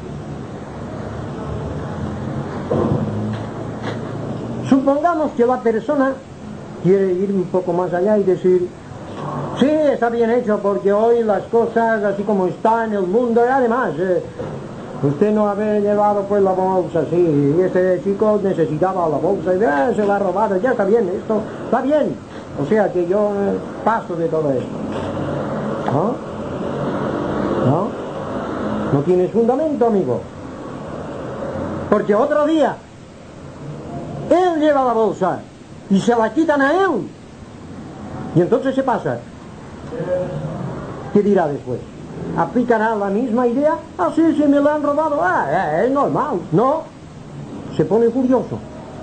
Supongamos que la persona quiere ir un poco más allá y decir, sí, está bien hecho porque hoy las cosas así como están en el mundo, y además eh, usted no haber llevado pues la bolsa, sí, y este chico necesitaba la bolsa y eh, se la ha robado, ya está bien, esto está bien, o sea que yo eh, paso de todo esto. ¿No? ¿No? No tienes fundamento, amigo. Porque otro día él lleva la bolsa y se la quitan a él. Y entonces se pasa. ¿Qué dirá después? ¿Aplicará la misma idea? Ah, sí, sí, me la han robado. Ah, eh, es normal. No. Se pone furioso.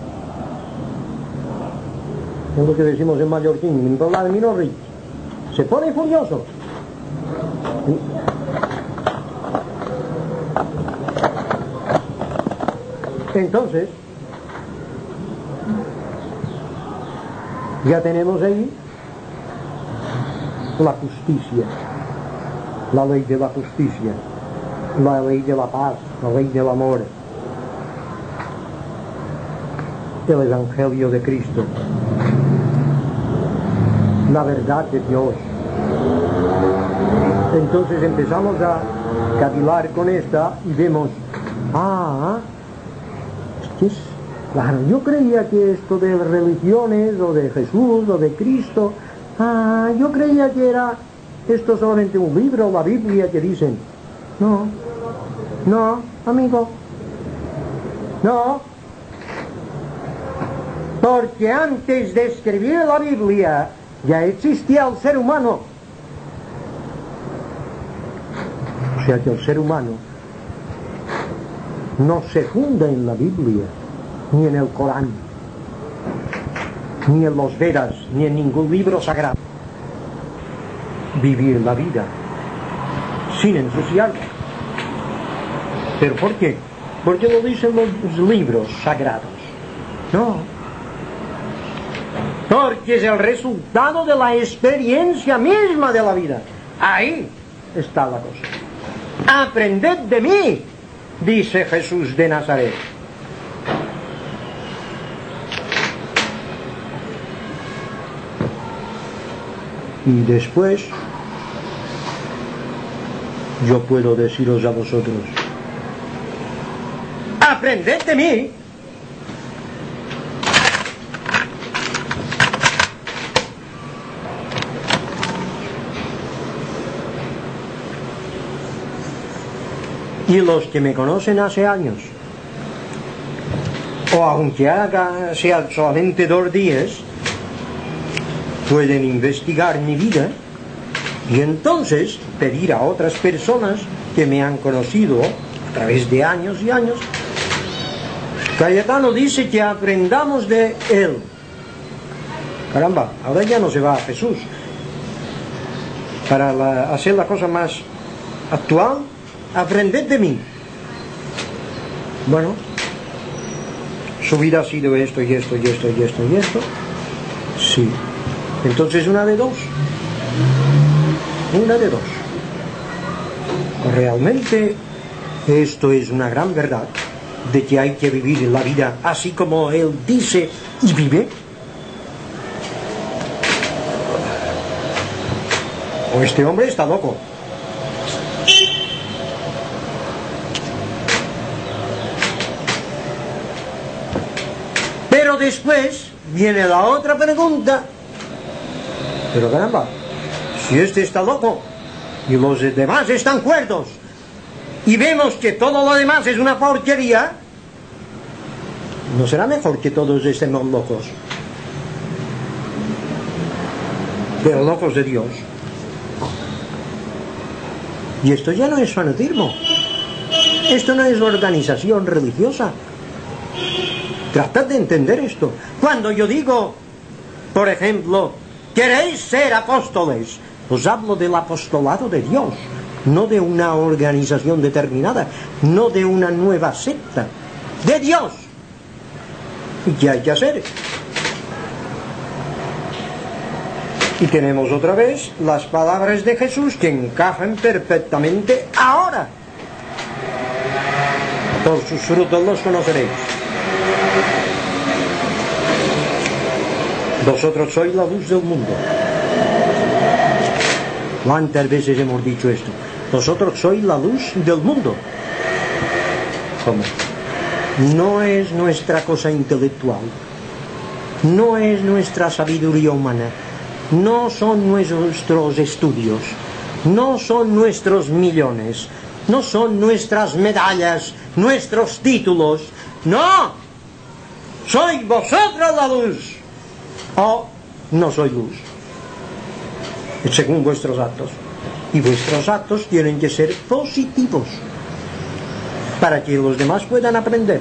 Es lo que decimos en mallorquín, en toda la minorri. Se pone furioso. Entonces, ya tenemos ahí la justicia, la ley de la justicia, la ley de la paz, la ley del amor, el Evangelio de Cristo, la verdad de Dios. Entonces empezamos a cavilar con esta y vemos, ah, es, claro, yo creía que esto de religiones o de Jesús o de Cristo, ah, yo creía que era esto solamente un libro, la Biblia, que dicen. No, no, amigo, no, porque antes de escribir la Biblia ya existía el ser humano. O sea que el ser humano no se funda en la Biblia, ni en el Corán, ni en los Vedas, ni en ningún libro sagrado. Vivir la vida sin ensuciarla. ¿Pero por qué? Porque lo dicen los libros sagrados. No. Porque es el resultado de la experiencia misma de la vida. Ahí está la cosa. Aprended de mí, dice Jesús de Nazaret. Y después yo puedo deciros a vosotros, aprended de mí. Y los que me conocen hace años, o aunque haga sea solamente dos días, pueden investigar mi vida y entonces pedir a otras personas que me han conocido a través de años y años. Cayetano dice que aprendamos de él. Caramba, ahora ya no se va a Jesús. Para la, hacer la cosa más actual, aprended de mí. Bueno, su vida ha sido esto y esto y esto y esto y esto. Sí. Entonces una de dos. Una de dos. Realmente esto es una gran verdad, de que hay que vivir la vida así como él dice y vive. O este hombre está loco. Pero después viene la otra pregunta. Pero caramba, si este está loco y los demás están cuerdos y vemos que todo lo demás es una porquería, ¿no será mejor que todos estemos locos? Pero locos de Dios. Y esto ya no es fanatismo. Esto no es organización religiosa. Tratad de entender esto. Cuando yo digo, por ejemplo, ¿queréis ser apóstoles? Os hablo del apostolado de Dios, no de una organización determinada, no de una nueva secta, de Dios. ¿Y qué hay que hacer? Y tenemos otra vez las palabras de Jesús que encajan perfectamente ahora. Por sus frutos los conoceréis. Vosotros sois la luz del mundo. ¿Cuántas veces hemos dicho esto? Vosotros sois la luz del mundo. ¿Cómo? No es nuestra cosa intelectual, no es nuestra sabiduría humana, no son nuestros estudios, no son nuestros millones, no son nuestras medallas, nuestros títulos. No, sois vosotros la luz. O no soy luz, según vuestros actos. Y vuestros actos tienen que ser positivos para que los demás puedan aprender.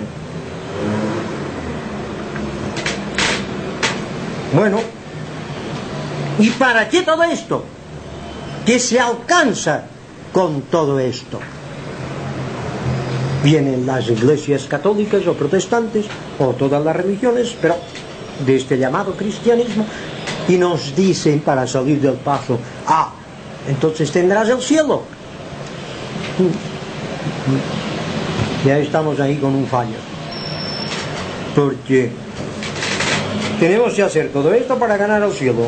Bueno, ¿y para qué todo esto? ¿Qué se alcanza con todo esto? Vienen las iglesias católicas o protestantes o todas las religiones, pero de este llamado cristianismo, y nos dicen para salir del paso: ah, entonces tendrás el cielo. Ya estamos ahí con un fallo, porque tenemos que hacer todo esto para ganar el cielo.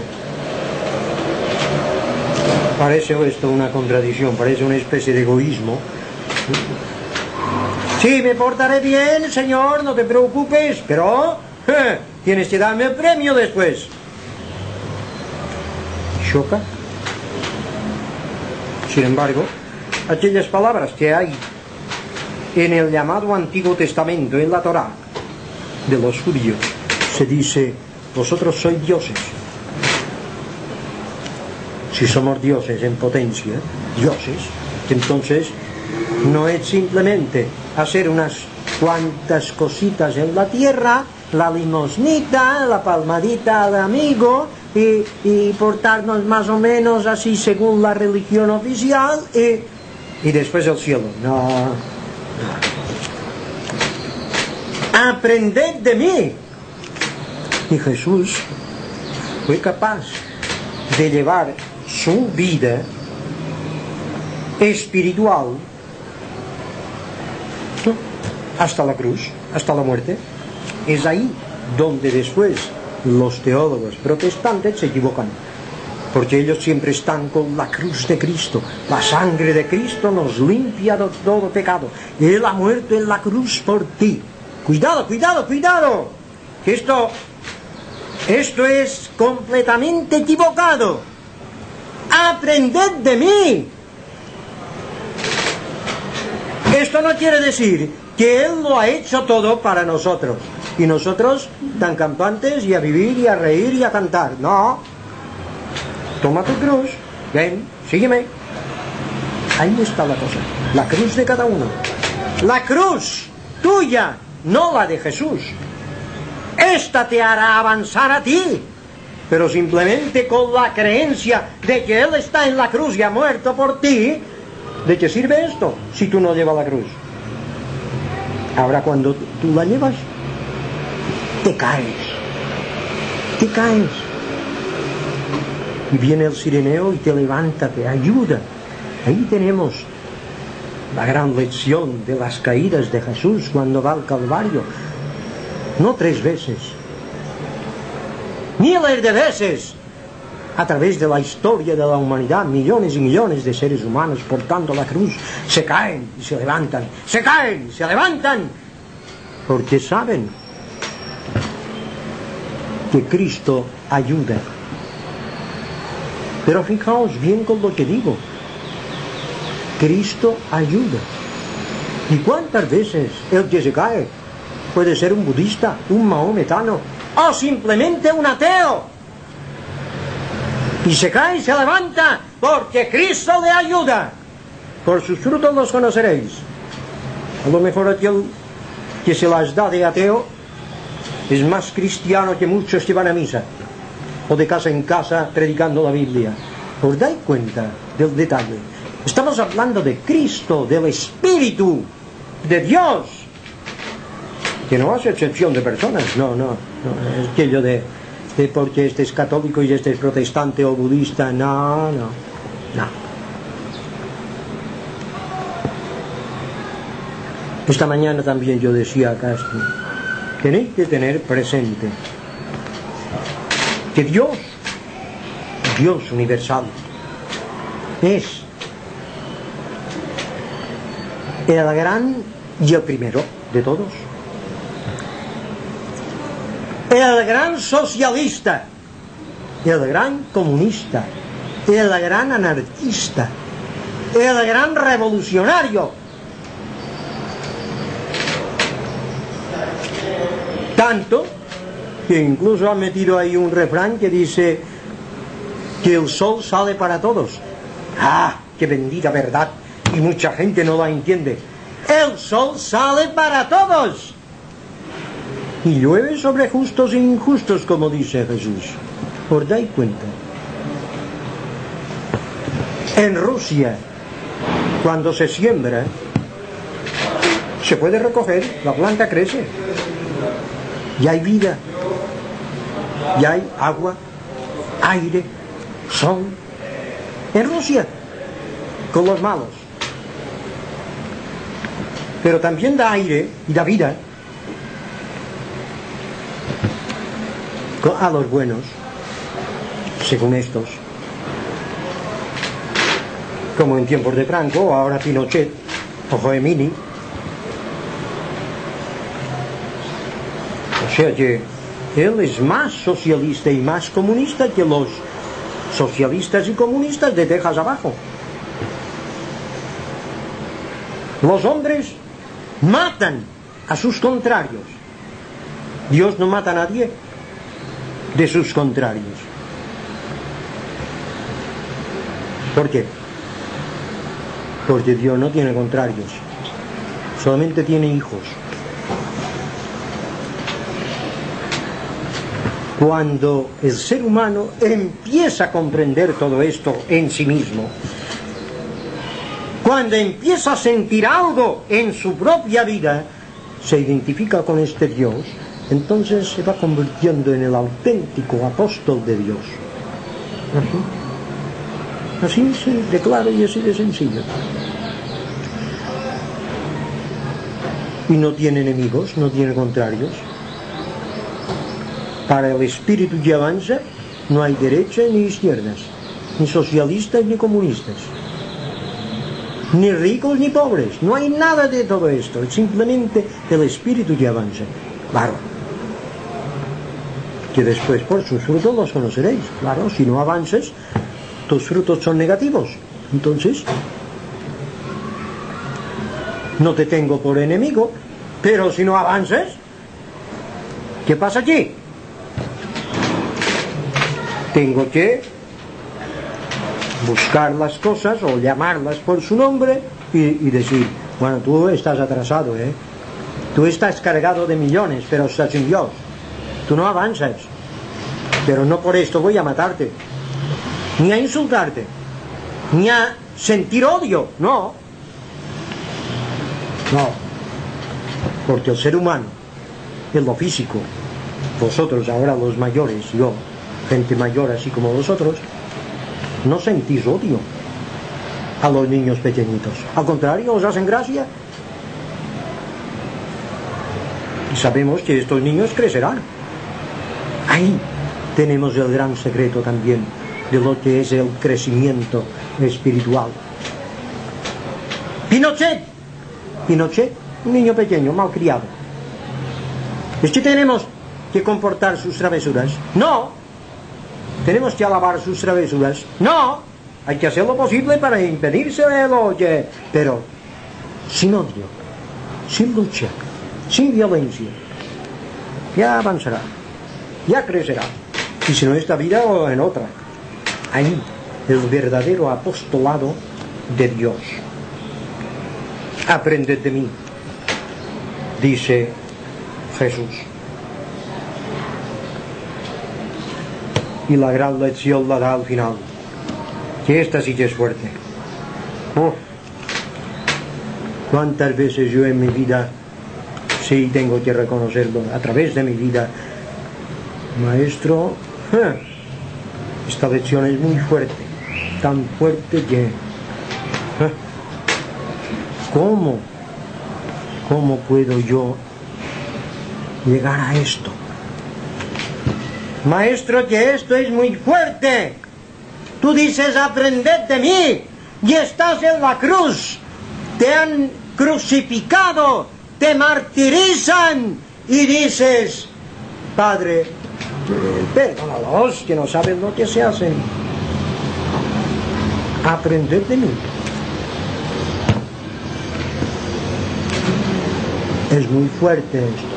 Parece esto una contradicción, parece una especie de egoísmo. Sí, me portaré bien, Señor, no te preocupes, pero eh, tienes que darme el premio después. Choca. Sin embargo, aquellas palabras que hay en el llamado Antiguo Testamento, en la Torá de los judíos, se dice: vosotros sois dioses. Si somos dioses en potencia, dioses, entonces no es simplemente hacer unas cuantas cositas en la tierra, la limosnita, la palmadita al amigo y, y portarnos más o menos así según la religión oficial y, y después el cielo. No, no. Aprended de mí. Y Jesús fue capaz de llevar su vida espiritual hasta la cruz, hasta la muerte. Es ahí donde después los teólogos protestantes se equivocan, porque ellos siempre están con la cruz de Cristo. La sangre de Cristo nos limpia de todo pecado. Él ha muerto en la cruz por ti. Cuidado, cuidado, cuidado, que esto esto es completamente equivocado. Aprended de mí. Esto no quiere decir que Él lo ha hecho todo para nosotros y nosotros tan campantes y a vivir y a reír y a cantar. No. Toma tu cruz, ven, sígueme. Ahí está la cosa, la cruz de cada uno. La cruz tuya, no la de Jesús. Esta te hará avanzar a ti, pero simplemente con la creencia de que Él está en la cruz y ha muerto por ti. ¿De qué sirve esto si tú no llevas la cruz? Ahora cuando tú la llevas, te caes, te caes. Y viene el sireneo y te levanta, te ayuda. Ahí tenemos la gran lección de las caídas de Jesús cuando va al Calvario. No tres veces, miles de veces. A través de la historia de la humanidad, millones y millones de seres humanos portando la cruz se caen y se levantan, se caen y se levantan, porque saben que Cristo ayuda. Pero fijaos bien con lo que digo: Cristo ayuda. ¿Y cuántas veces el que se cae puede ser un budista, un maometano o simplemente un ateo? Y se cae y se levanta porque Cristo le ayuda. Por sus frutos los conoceréis. A lo mejor aquel que se las da de ateo es más cristiano que muchos que van a misa o de casa en casa predicando la Biblia. ¿Os dais cuenta del detalle? Estamos hablando de Cristo, del Espíritu de Dios, que no hace excepción de personas. No, no, no es aquello de De porque este es católico y este es protestante o budista. No, no, no. Esta mañana también yo decía a Castro: tenéis que tener presente que Dios, Dios universal, es el gran y el primero de todos. El gran socialista, el gran comunista, el gran anarquista, el gran revolucionario. Tanto que incluso ha metido ahí un refrán que dice que el sol sale para todos. ¡Ah, qué bendita verdad! Y mucha gente no la entiende. El sol sale para todos. Y llueve sobre justos e injustos, como dice Jesús. ¿Os dais cuenta? En Rusia, cuando se siembra, se puede recoger, la planta crece, y hay vida, y hay agua, aire, sol. En Rusia, con los malos. Pero también da aire y da vida a los buenos, según estos. Como en tiempos de Franco, o ahora Pinochet, o Joemini. O sea que él es más socialista y más comunista que los socialistas y comunistas de Texas abajo. Los hombres matan a sus contrarios. Dios no mata a nadie de sus contrarios. ¿Por qué? Porque Dios no tiene contrarios, solamente tiene hijos. Cuando el ser humano empieza a comprender todo esto en sí mismo, cuando empieza a sentir algo en su propia vida, se identifica con este Dios, entonces se va convirtiendo en el auténtico apóstol de Dios. Así, así de claro y así de sencillo. Y no tiene enemigos, no tiene contrarios. Para el espíritu que avanza no hay derecha ni izquierdas, ni socialistas ni comunistas, ni ricos ni pobres, no hay nada de todo esto, es simplemente el espíritu que avanza. Claro, que después por sus frutos los conoceréis. Claro, si no avanzas, tus frutos son negativos. Entonces, no te tengo por enemigo, pero si no avanzas, ¿qué pasa aquí? Tengo que buscar las cosas o llamarlas por su nombre y, y decir, bueno, tú estás atrasado, ¿eh? Tú estás cargado de millones, pero estás sin Dios. Tú no avanzas. Pero no por esto voy a matarte, ni a insultarte, ni a sentir odio, no. No. Porque el ser humano, en lo físico, vosotros ahora los mayores, yo, gente mayor así como vosotros, no sentís odio a los niños pequeñitos. Al contrario, os hacen gracia. Y sabemos que estos niños crecerán. Ahí tenemos el gran secreto también de lo que es el crecimiento espiritual. Pinochet. Pinochet, un niño pequeño, malcriado. ¿Es que tenemos que comportar sus travesuras? No. ¿Tenemos que alabar sus travesuras? No. Hay que hacer lo posible para impedírselo, pero sin odio, sin lucha, sin violencia. Ya avanzará, ya crecerá. Y si no en esta vida o en otra. Ahí, el verdadero apostolado de Dios. Aprended de mí, dice Jesús. Y la gran lección la da al final, que esta sí que es fuerte. Oh, cuántas veces yo en mi vida, sí tengo que reconocerlo, a través de mi vida, maestro, eh, esta lección es muy fuerte, tan fuerte que eh, ¿cómo? ¿Cómo puedo yo llegar a esto? Maestro, que esto es muy fuerte. Tú dices, aprended de mí, y estás en la cruz. Te han crucificado, te martirizan, y dices, Padre, perdónalos, que no saben lo que se hacen. Aprended de mí. Es muy fuerte esto.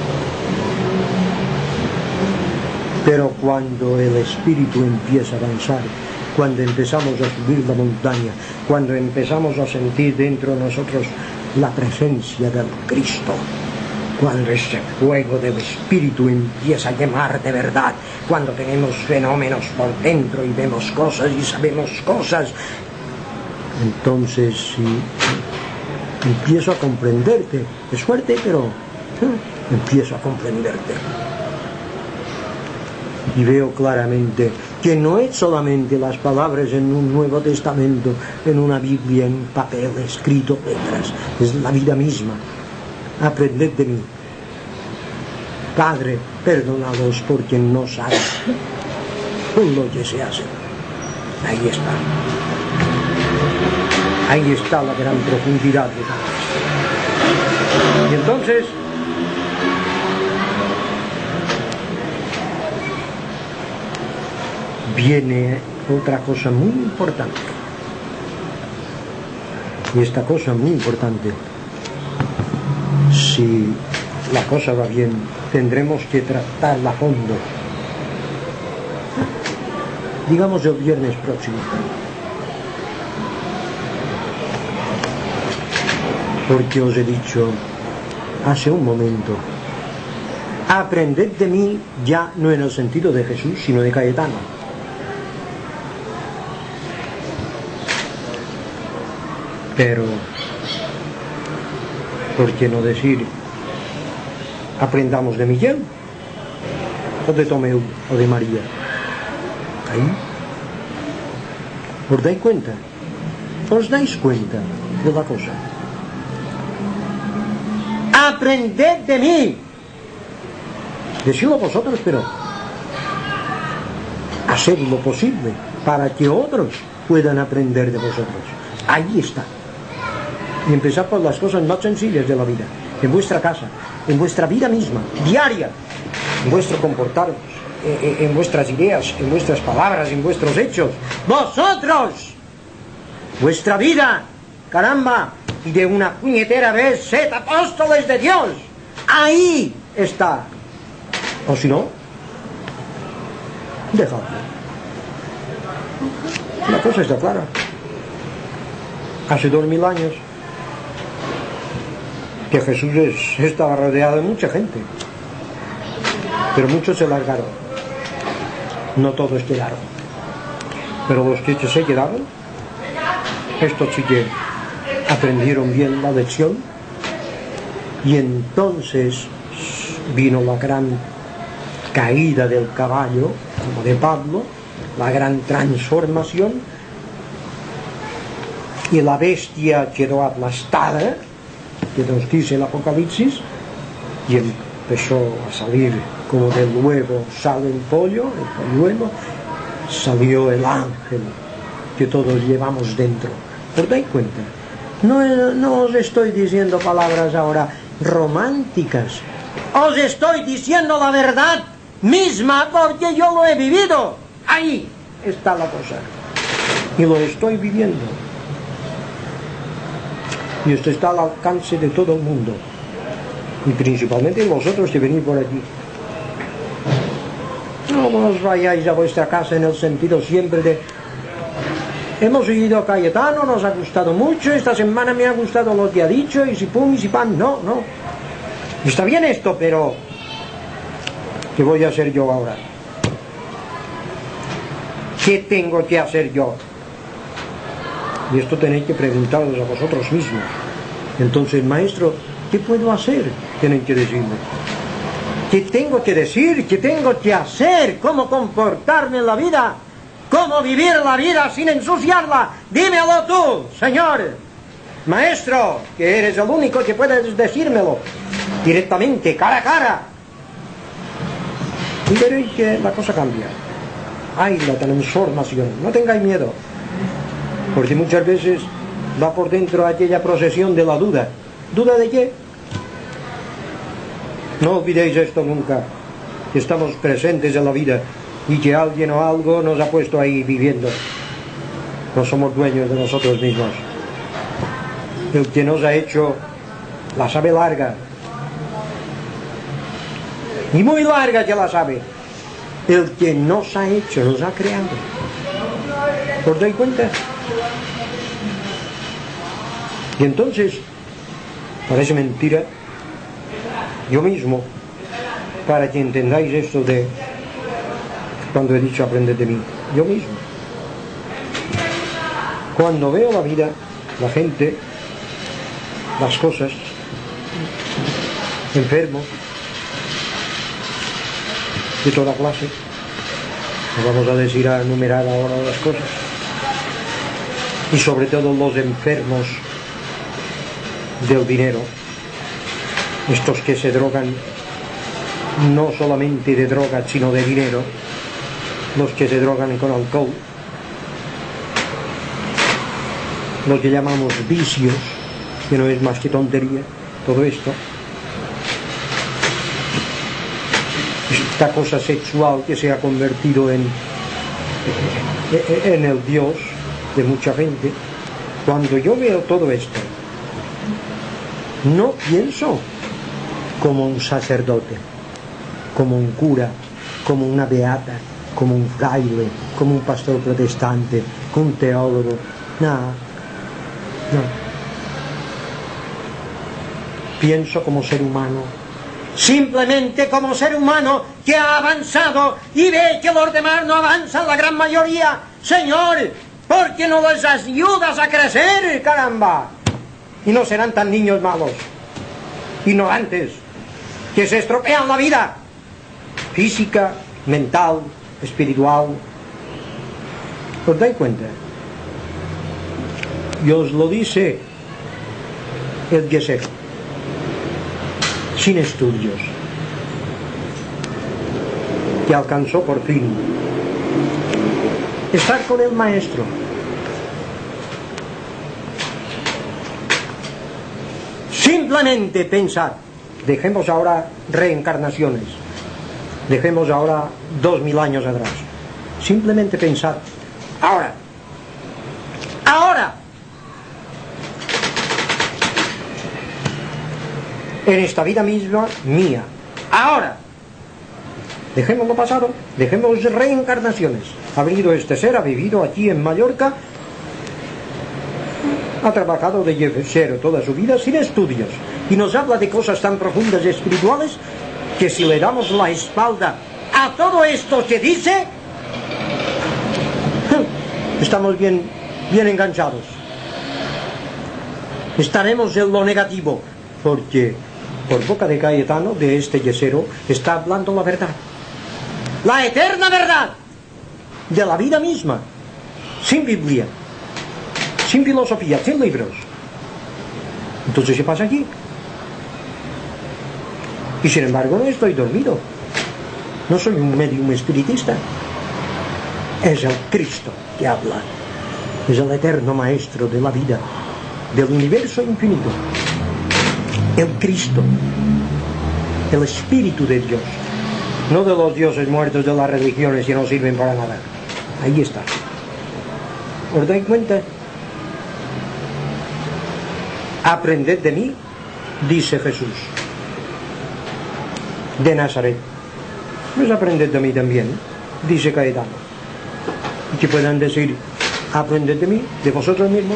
Pero cuando el espíritu empieza a avanzar, cuando empezamos a subir la montaña, cuando empezamos a sentir dentro de nosotros la presencia del Cristo, cuando ese fuego del espíritu empieza a quemar de verdad, cuando tenemos fenómenos por dentro y vemos cosas y sabemos cosas, entonces sí, empiezo a comprenderte. Es fuerte, pero ¿eh? empiezo a comprenderte. Y veo claramente que no es solamente las palabras en un Nuevo Testamento, en una Biblia, en papel, escrito, letras, es la vida misma. Aprended de mí. Padre, perdónalos porque no saben lo que se hace. Ahí está. Ahí está la gran profundidad de todo esto. Y entonces, viene otra cosa muy importante. Y esta cosa muy importante, si la cosa va bien, tendremos que tratarla a fondo. Digamos el viernes próximo. Porque os he dicho hace un momento, aprended de mí ya no en el sentido de Jesús, sino de Cayetano. Pero, ¿por qué no decir aprendamos de Miguel o de Tomeu o de María? Ahí. ¿Os dais cuenta? ¿Os dais cuenta de la cosa? Aprended de mí. Decidlo vosotros, pero haced lo posible para que otros puedan aprender de vosotros. Ahí está. Y empezad por las cosas más sencillas de la vida, en vuestra casa, en vuestra vida misma, diaria, en vuestro comportaros, en, en vuestras ideas, en vuestras palabras, en vuestros hechos. ¡Vosotros! Vuestra vida, caramba, y de una puñetera vez, sed apóstoles de Dios. Ahí está. O si no, dejadlo. La cosa está clara. Hace dos mil años que Jesús es, estaba rodeado de mucha gente, pero muchos se largaron. No todos quedaron, pero los que se quedaron, estos sí que aprendieron bien la lección. Y entonces vino la gran caída del caballo, como de Pablo, la gran transformación, y la bestia quedó aplastada, que nos dice el Apocalipsis, y empezó a salir como del huevo sale el pollo, el polluelo, salió el ángel que todos llevamos dentro. ¿Os dais cuenta? No, no os estoy diciendo palabras ahora románticas, os estoy diciendo la verdad misma porque yo lo he vivido. Ahí está la cosa y lo estoy viviendo, y esto está al alcance de todo el mundo, y principalmente vosotros que venís por aquí. No os vayáis a vuestra casa en el sentido siempre de hemos oído a Cayetano, nos ha gustado mucho, esta semana me ha gustado lo que ha dicho, y si pum y si pan. No, no, está bien esto, pero ¿qué voy a hacer yo ahora? ¿Qué tengo que hacer yo? Y esto tenéis que preguntaros a vosotros mismos. Entonces, maestro, ¿qué puedo hacer? Tienen que decirme. ¿Qué tengo que decir? ¿Qué tengo que hacer? ¿Cómo comportarme en la vida? ¿Cómo vivir la vida sin ensuciarla? Dímelo tú, Señor. Maestro, que eres el único que puedes decírmelo directamente, cara a cara. Y veréis que la cosa cambia. Hay la transformación. No tengáis miedo, porque muchas veces va por dentro aquella procesión de la duda. ¿Duda de qué? No olvidéis esto nunca, que estamos presentes en la vida y que alguien o algo nos ha puesto ahí viviendo. No somos dueños de nosotros mismos. El que nos ha hecho la sabe larga, y muy larga que la sabe. El que nos ha hecho, nos ha creado. ¿Os dais cuenta? Y entonces, parece mentira, yo mismo, para que entendáis esto de cuando he dicho aprended de mí, yo mismo, cuando veo la vida, la gente, las cosas, enfermos de toda clase. No vamos a decir a enumerar ahora las cosas. Y sobre todo los enfermos del dinero, estos que se drogan no solamente de drogas sino de dinero, los que se drogan con alcohol, lo que llamamos vicios, que no es más que tontería todo esto, esta cosa sexual que se ha convertido en en el Dios de mucha gente. Cuando yo veo todo esto, no pienso como un sacerdote, como un cura, como una beata, como un fraile, como un pastor protestante, como un teólogo. Nada, no. Pienso como ser humano, simplemente como ser humano que ha avanzado y ve que los demás no avanzan, la gran mayoría. Señor, ¿por qué no les ayudas a crecer, caramba? Y no serán tan niños malos, ignorantes, que se estropean la vida física, mental, espiritual. ¿Os dais cuenta? Y os lo dice el Gesero, sin estudios, que alcanzó por fin estar con el maestro. Simplemente pensar, dejemos ahora reencarnaciones, dejemos ahora dos mil años atrás, simplemente pensar, ahora, ahora, en esta vida misma mía, ahora, dejemos lo pasado, dejemos reencarnaciones. Ha venido este ser, ha vivido aquí en Mallorca, ha trabajado de yesero toda su vida sin estudios y nos habla de cosas tan profundas y espirituales que si le damos la espalda a todo esto que dice, estamos bien, bien enganchados. Estaremos en lo negativo, porque por boca de Cayetano, de este yesero, está hablando la verdad, la eterna verdad de la vida misma, sin Biblia, sin filosofía, sin libros. Entonces, ¿qué pasa aquí? Y sin embargo no estoy dormido, no soy un medium espiritista. Es el Cristo que habla, es el eterno maestro de la vida, del universo infinito, el Cristo, el Espíritu de Dios, no de los dioses muertos de las religiones que no sirven para nada. Ahí está. ¿Os dais cuenta? Aprended de mí, dice Jesús de Nazaret. Pues aprended de mí también, dice Cayetano. Y que puedan decir, aprended de mí, de vosotros mismos.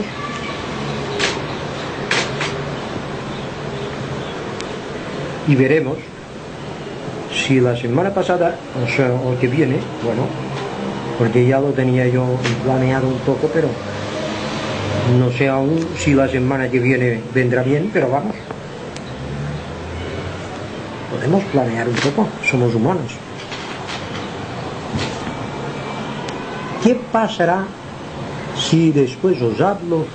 Y veremos si la semana pasada, o sea, o que viene, bueno, porque ya lo tenía yo planeado un poco, pero no sé aún si la semana que viene vendrá bien, pero vamos, podemos planear un poco, somos humanos. ¿Qué pasará si después os hablo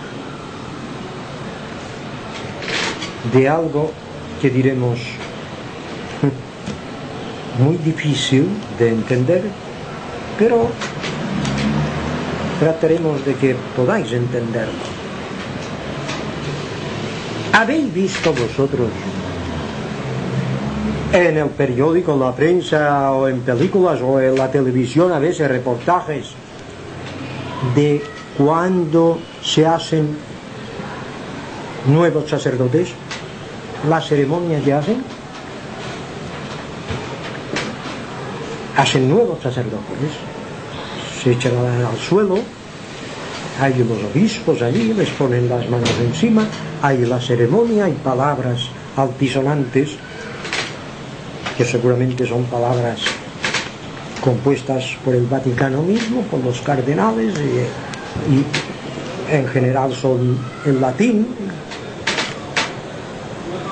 de algo que diremos muy difícil de entender, pero trataremos de que podáis entenderlo? ¿Habéis visto vosotros en el periódico, en la prensa o en películas o en la televisión a veces reportajes de cuando se hacen nuevos sacerdotes, las ceremonias que hacen? Hacen nuevos sacerdotes, se echan al suelo, hay los obispos allí, les ponen las manos encima, hay la ceremonia, hay palabras altisonantes, que seguramente son palabras compuestas por el Vaticano mismo, por los cardenales, y, y en general son en latín,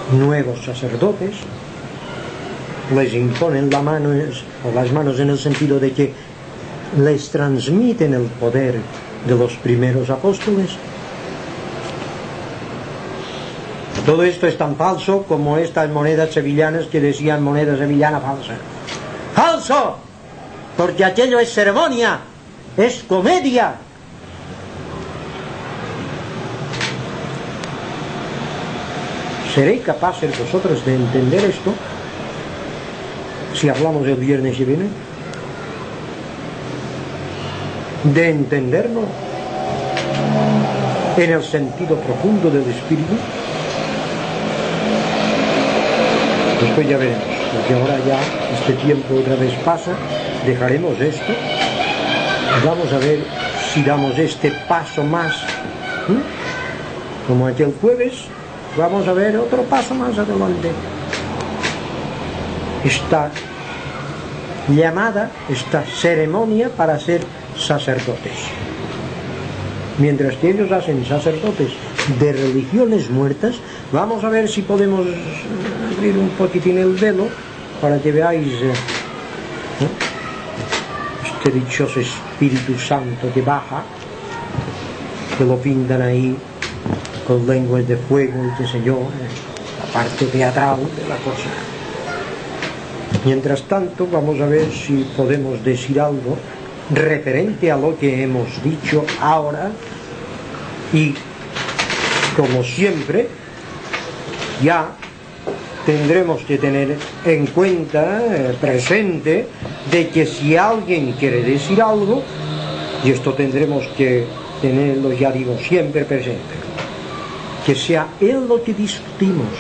nuevos sacerdotes, les imponen la mano, o las manos en el sentido de que les transmiten el poder de los primeros apóstoles. Todo esto es tan falso como estas monedas sevillanas que decían moneda sevillana falsa. ¡Falso! Porque aquello es ceremonia, es comedia. ¿Seréis capaces vosotros de entender esto si hablamos el viernes que viene? ¿De entenderlo en el sentido profundo del espíritu? Después ya veremos, porque ahora ya este tiempo otra vez pasa, dejaremos esto y vamos a ver si damos este paso más, ¿eh? Como aquel jueves, vamos a ver otro paso más adelante. Esta llamada, esta ceremonia para ser sacerdotes. Mientras que ellos hacen sacerdotes de religiones muertas, vamos a ver si podemos abrir un poquitín el velo para que veáis eh, ¿eh? este dichoso Espíritu Santo que baja, que lo pintan ahí con lenguas de fuego y qué sé yo, eh, la parte teatral de la cosa. Mientras tanto, vamos a ver si podemos decir algo referente a lo que hemos dicho ahora, y como siempre ya tendremos que tener en cuenta, eh, presente, de que si alguien quiere decir algo, y esto tendremos que tenerlo, ya digo, siempre presente, que sea él lo que discutimos,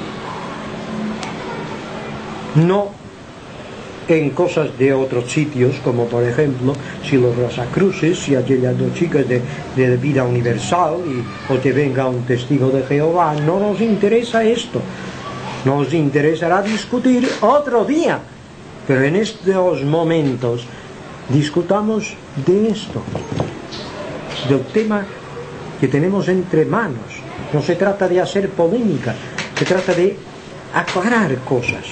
no en cosas de otros sitios, como por ejemplo si los Rosacruces, si aquellas dos chicas de, de vida universal, y, o que venga un testigo de Jehová. No nos interesa esto, nos interesará discutir otro día, pero en estos momentos discutamos de esto, del tema que tenemos entre manos. No se trata de hacer polémica, se trata de aclarar cosas.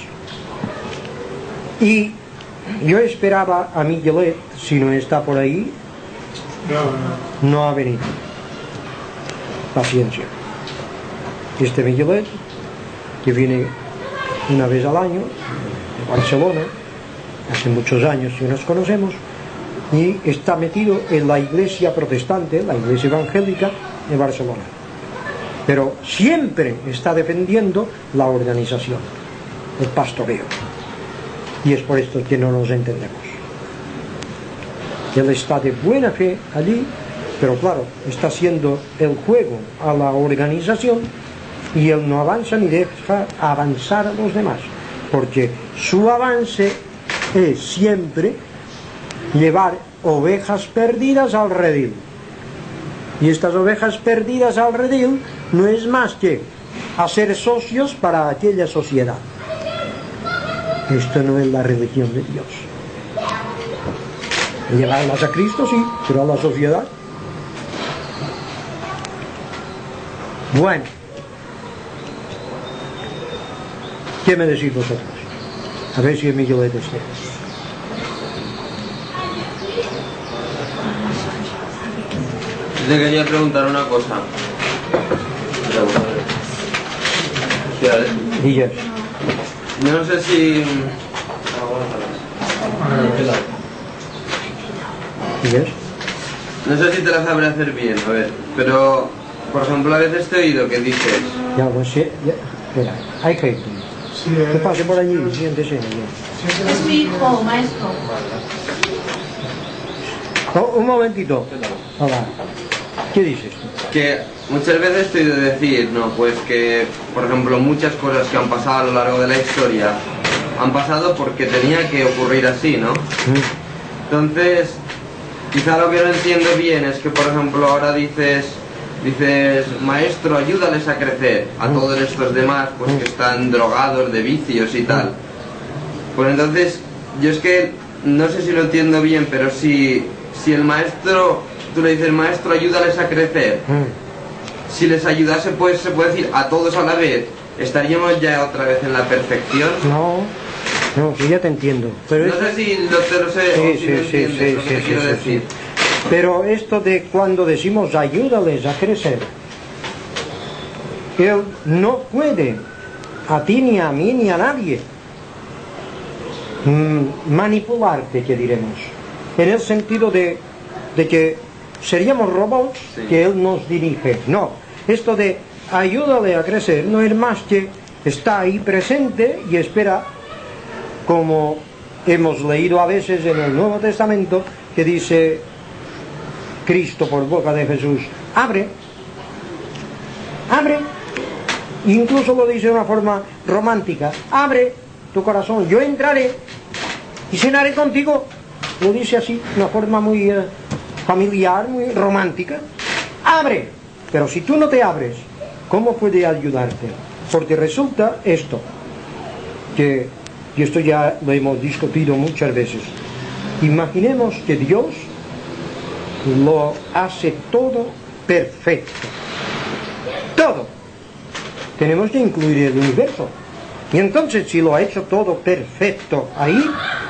Y yo esperaba a Miguelet, si no está por ahí, no, no. no ha venido. Paciencia. Este Miguelet, que viene una vez al año, de Barcelona, hace muchos años que nos conocemos, y está metido en la iglesia protestante, la iglesia evangélica de Barcelona. Pero siempre está defendiendo la organización, el pastoreo. Y es por esto que no nos entendemos. Él está de buena fe allí, pero claro, está haciendo el juego a la organización y él no avanza ni deja avanzar a los demás, porque su avance es siempre llevar ovejas perdidas al redil. Y estas ovejas perdidas al redil no es más que hacer socios para aquella sociedad. Esto no es la religión de Dios. Llevarlas a Cristo sí, pero a la sociedad. Bueno, ¿qué me decís vosotros? A ver si es Miguelete este. Te quería preguntar una cosa. Y ya. No sé si... ¿Yes? No sé si te la sabré hacer bien, a ver, pero por ejemplo a veces te he oído que dices... Ya, pues sí, ya, espera, hay que ir. Sí, Que pase por allí, siéntese. Es mi hijo, maestro. Oh, un momentito. Hola. ¿Qué dices tú? Que muchas veces te he oído decir, no, pues que, por ejemplo, muchas cosas que han pasado a lo largo de la historia han pasado porque tenía que ocurrir así, ¿no? Mm. Entonces, quizá lo que no entiendo bien es que, por ejemplo, ahora dices, dices, maestro, ayúdales a crecer, a Mm. todos estos demás, pues Mm. que están drogados de vicios y tal. Pues entonces, yo es que no sé si lo entiendo bien, pero si, si el maestro... Tú le dices, maestro, ayúdales a crecer. Mm. Si les ayudase, pues se puede decir a todos a la vez. ¿estaríamos ya otra vez en la perfección? No, no, sí, ya te entiendo. Pero no esto... sé si lo, te lo sé sí, o si sí, lo sí, entiendes, sí, lo que sí, te sí, quiero sí, decir. sí. Pero esto de cuando decimos ayúdales a crecer, Él no puede a ti ni a mí ni a nadie mmm, manipularte, que diremos, en el sentido de, de que seríamos robots, sí, que Él nos dirige. No, esto de ayúdale a crecer no es más que está ahí presente y espera, como hemos leído a veces en el Nuevo Testamento, que dice Cristo por boca de Jesús: abre, abre. Incluso lo dice de una forma romántica: abre tu corazón, yo entraré y cenaré contigo. Lo dice así, de una forma muy uh, familiar, muy romántica. Abre. Pero si tú no te abres, ¿cómo puede ayudarte? Porque resulta esto, que, y esto ya lo hemos discutido muchas veces. Imaginemos que Dios lo hace todo perfecto. Todo. Tenemos que incluir el universo. Y entonces, si lo ha hecho todo perfecto ahí,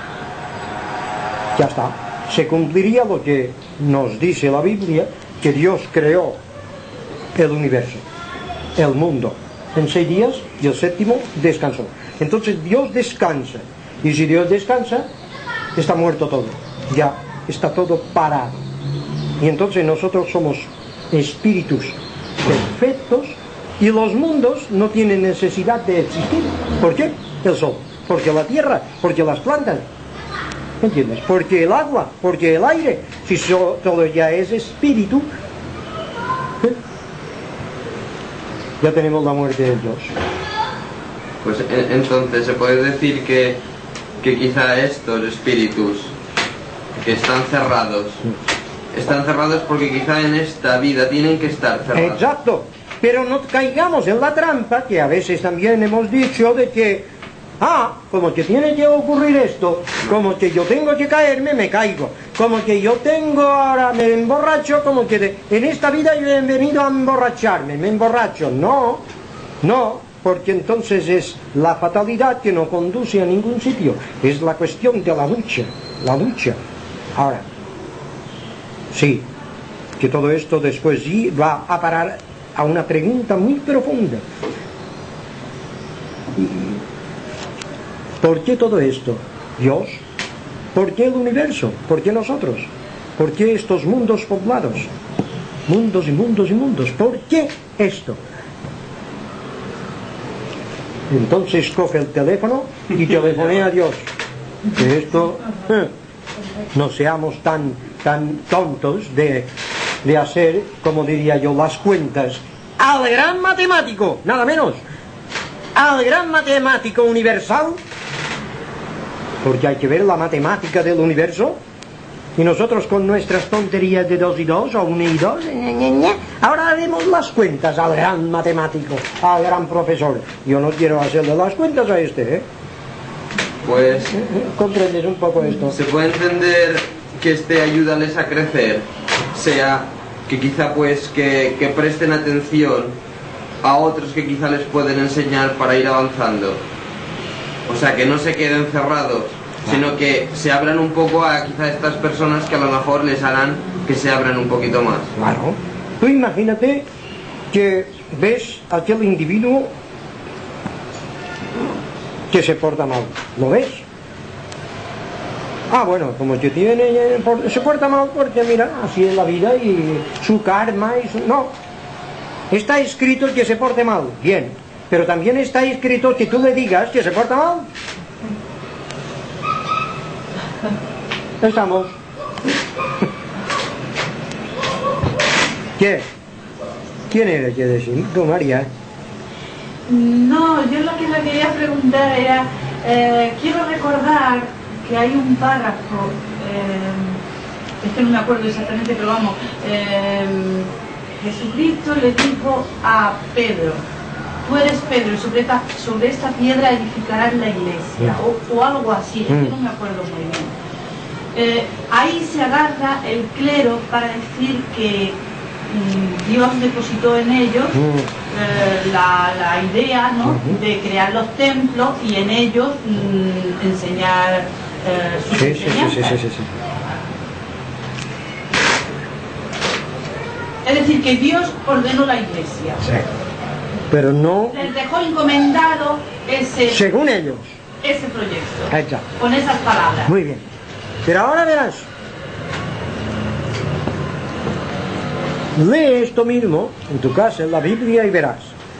ya está. Se cumpliría lo que nos dice la Biblia, que Dios creó el universo, el mundo, en seis días, y el séptimo descansó. Entonces Dios descansa. Y si Dios descansa, está muerto todo. Ya está todo parado. Y entonces nosotros somos espíritus perfectos, y los mundos no tienen necesidad de existir. ¿Por qué? El sol, porque la tierra, porque las plantas, ¿entiendes? Porque el agua, porque el aire. Si so, todo ya es espíritu, ¿eh? Ya tenemos la muerte de Dios. Pues entonces se puede decir que, que quizá estos espíritus que están cerrados, están cerrados porque quizá en esta vida tienen que estar cerrados. Exacto. Pero no caigamos en la trampa, que a veces también hemos dicho, de que, ah, como que tiene que ocurrir esto, como que yo tengo que caerme, me caigo, como que yo tengo ahora, me emborracho, como que de, en esta vida yo he venido a emborracharme, me emborracho. No, no, porque entonces es la fatalidad que no conduce a ningún sitio. Es la cuestión de la lucha, la lucha. Ahora, sí, que todo esto después sí va a parar a una pregunta muy profunda. ¿Por qué todo esto? Dios. ¿Por qué el universo? ¿Por qué nosotros? ¿Por qué estos mundos poblados? Mundos y mundos y mundos. ¿Por qué esto? Entonces coge el teléfono y telefonea a Dios. Que esto, eh, no seamos tan, tan tontos de... de hacer, como diría yo, las cuentas al gran matemático, nada menos, al gran matemático universal, porque hay que ver la matemática del universo, y nosotros con nuestras tonterías de dos y dos, o uno y dos, ña, ña, ña, ahora haremos las cuentas al gran matemático, al gran profesor. Yo no quiero hacerle las cuentas a este, ¿eh? Pues... ¿comprendes un poco esto? Se puede entender que este ayúdales a crecer sea que quizá pues que, que presten atención a otros que quizá les pueden enseñar para ir avanzando. O sea, que no se queden cerrados, sino que se abran un poco a quizá estas personas que a lo mejor les harán que se abran un poquito más. Claro. Tú imagínate que ves a aquel individuo que se porta mal. ¿Lo ves? Ah, bueno, como que tiene, se porta mal porque mira, así es la vida y su karma y su... No, está escrito que se porte mal, bien, pero también está escrito que tú le digas que se porta mal. Estamos. ¿Qué? ¿Quién era que decir? Tú, María. No, yo lo que le quería preguntar era, eh, quiero recordar que hay un párrafo, eh, es que no me acuerdo exactamente, pero vamos, eh, Jesucristo le dijo a Pedro: tú eres Pedro, y sobre esta, sobre esta piedra edificarás la iglesia, o, o algo así, es que no me acuerdo muy bien. Eh, ahí se agarra el clero para decir que Dios depositó en ellos eh, la, la idea, ¿no?, de crear los templos y en ellos mm, enseñar eh, sus Sí, sí, enseñanzas. sí, sí, sí, sí. Es decir, que Dios ordenó la iglesia. Sí. Pero no Les dejó encomendado ese, según ellos. ese proyecto, Exacto. con esas palabras. Muy bien. Pero ahora verás. Lee esto mismo en tu casa, en la Biblia, y verás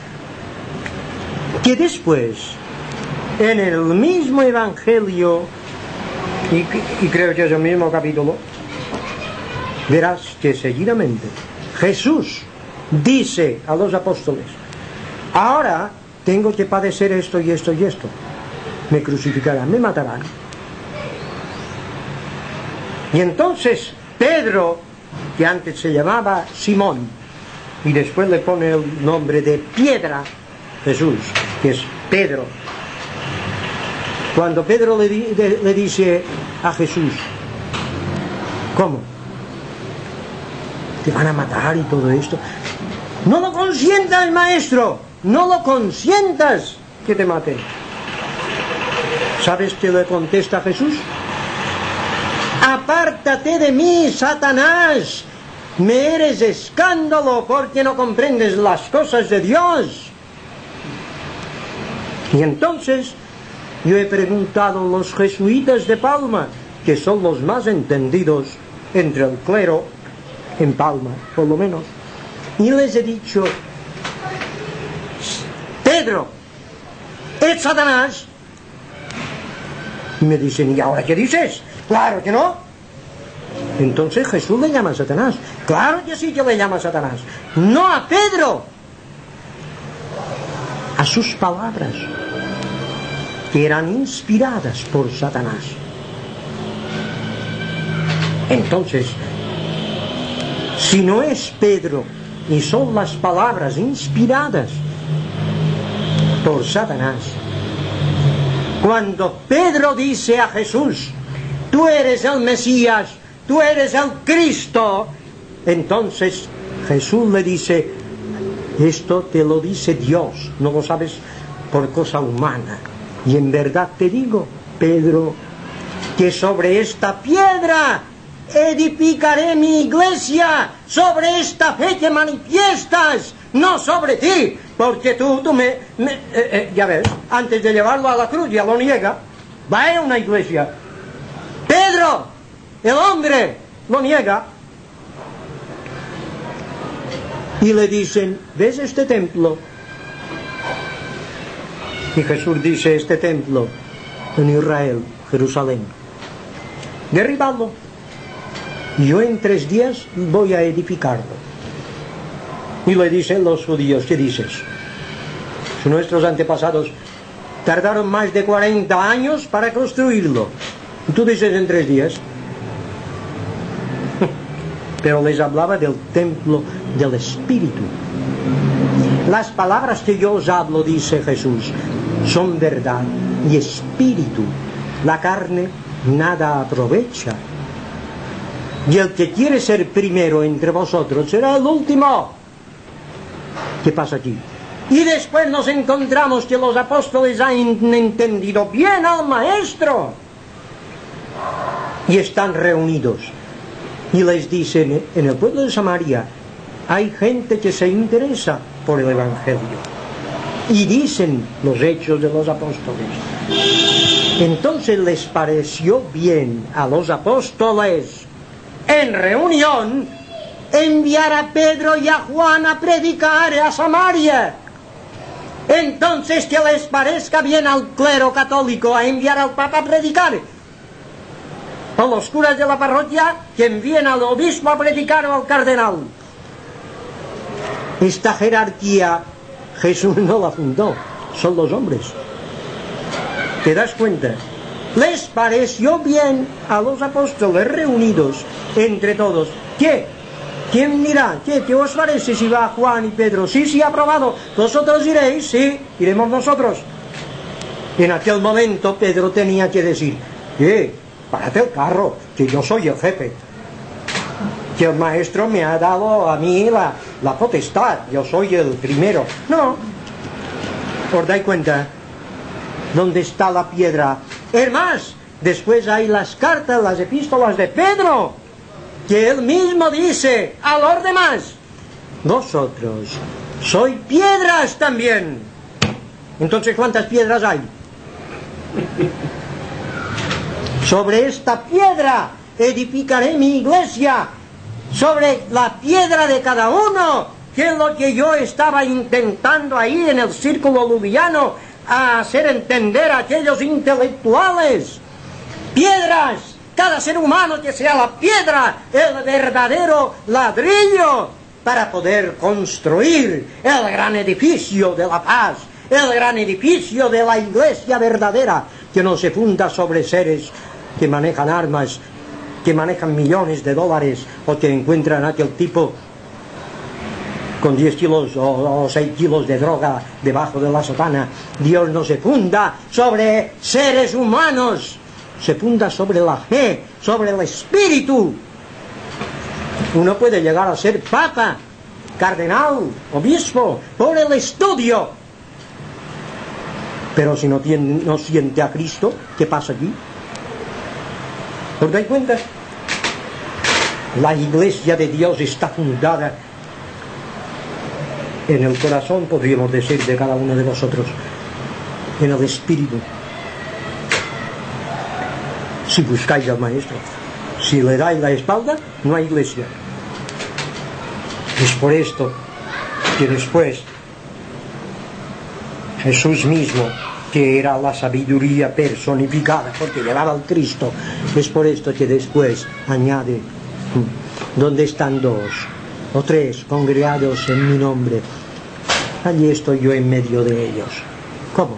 que después, en el mismo Evangelio, y, y creo que es el mismo capítulo, verás que seguidamente Jesús dice a los apóstoles: ahora tengo que padecer esto y esto y esto. Me crucificarán, me matarán. Y entonces Pedro, que antes se llamaba Simón, y después le pone el nombre de piedra, Jesús, que es Pedro. Cuando Pedro le, di, de, le dice a Jesús: ¿cómo? ¿Te van a matar y todo esto? No lo consientas, maestro, no lo consientas que te maten. ¿Sabes qué le contesta Jesús? Apártate de mí, Satanás, me eres escándalo porque no comprendes las cosas de Dios. Y entonces yo he preguntado a los jesuitas de Palma, que son los más entendidos entre el clero en Palma, por lo menos, y les he dicho: Pedro, ¿es Satanás? Y me dicen: ¿y ahora qué dices? Claro que no. Entonces Jesús le llama a Satanás. Claro que sí que le llama a Satanás. No a Pedro, a sus palabras, que eran inspiradas por Satanás. Entonces, si no es Pedro y son las palabras inspiradas por Satanás, cuando Pedro dice a Jesús: tú eres el Mesías, tú eres el Cristo, entonces Jesús le dice: esto te lo dice Dios, no lo sabes por cosa humana. Y en verdad te digo, Pedro, que sobre esta piedra edificaré mi iglesia, sobre esta fe que manifiestas, no sobre ti, porque tú, tú me, me eh, eh, ya ves, antes de llevarlo a la cruz ya lo niega. Va a una iglesia. Pedro, el hombre, lo niega. Y le dicen: ¿ves este templo? Y Jesús dice: este templo en Israel, Jerusalén, derribadlo, yo en tres días voy a edificarlo. Y le dicen los judíos: ¿qué dices? Si nuestros antepasados tardaron más de cuarenta años para construirlo, y tú dices en tres días. Pero les hablaba del templo del Espíritu. Las palabras que yo os hablo, dice Jesús, son verdad y espíritu. La carne nada aprovecha. Y el que quiere ser primero entre vosotros será el último. ¿Qué pasa aquí? Y después nos encontramos que los apóstoles han entendido bien al Maestro y están reunidos. Y les dicen: en el pueblo de Samaria hay gente que se interesa por el Evangelio. Y dicen los hechos de los apóstoles. Entonces les pareció bien a los apóstoles, en reunión, enviar a Pedro y a Juan a predicar a Samaria. Entonces, que les parezca bien al clero católico a enviar al Papa a predicar, a los curas de la parroquia que envíen al obispo a predicar o al cardenal. Esta jerarquía Jesús no la fundó, son los hombres. ¿Te das cuenta? Les pareció bien a los apóstoles reunidos entre todos. ¿Qué? ¿Quién dirá? ¿Qué? ¿Qué os parece si va Juan y Pedro? Sí, sí, aprobado. ¿Vosotros iréis? Sí, iremos nosotros. En aquel momento Pedro tenía que decir: ¿qué? Párate el carro, que yo soy el jefe. que el maestro me ha dado a mí la, la potestad, yo soy el primero. No. ¿Os dais cuenta? ¿Dónde está la piedra? Es más, después hay las cartas, las epístolas de Pedro, que él mismo dice a los demás: vosotros sois piedras también. Entonces, ¿cuántas piedras hay? Sobre esta piedra edificaré mi iglesia, sobre la piedra de cada uno, que es lo que yo estaba intentando ahí en el círculo luviano, a hacer entender a aquellos intelectuales. Piedras, cada ser humano que sea la piedra, el verdadero ladrillo, para poder construir el gran edificio de la paz, el gran edificio de la iglesia verdadera, que no se funda sobre seres que manejan armas, que manejan millones de dólares, o que encuentran a aquel tipo con diez kilos o, o seis kilos de droga debajo de la sotana. Dios no se funda sobre seres humanos, se funda sobre la fe, sobre el espíritu. Uno puede llegar a ser papa, cardenal, obispo, por el estudio, pero si no, tiene, no siente a Cristo, ¿qué pasa aquí? ¿Os dais cuenta? La iglesia de Dios está fundada en el corazón, podríamos decir, de cada uno de vosotros, en el espíritu. Si buscáis al maestro, si le dais la espalda, no hay iglesia. Es por esto que después Jesús mismo, que era la sabiduría personificada, porque llevaba al Cristo, es por esto que después añade: donde están dos o tres congregados en mi nombre, allí estoy yo en medio de ellos. ¿Cómo?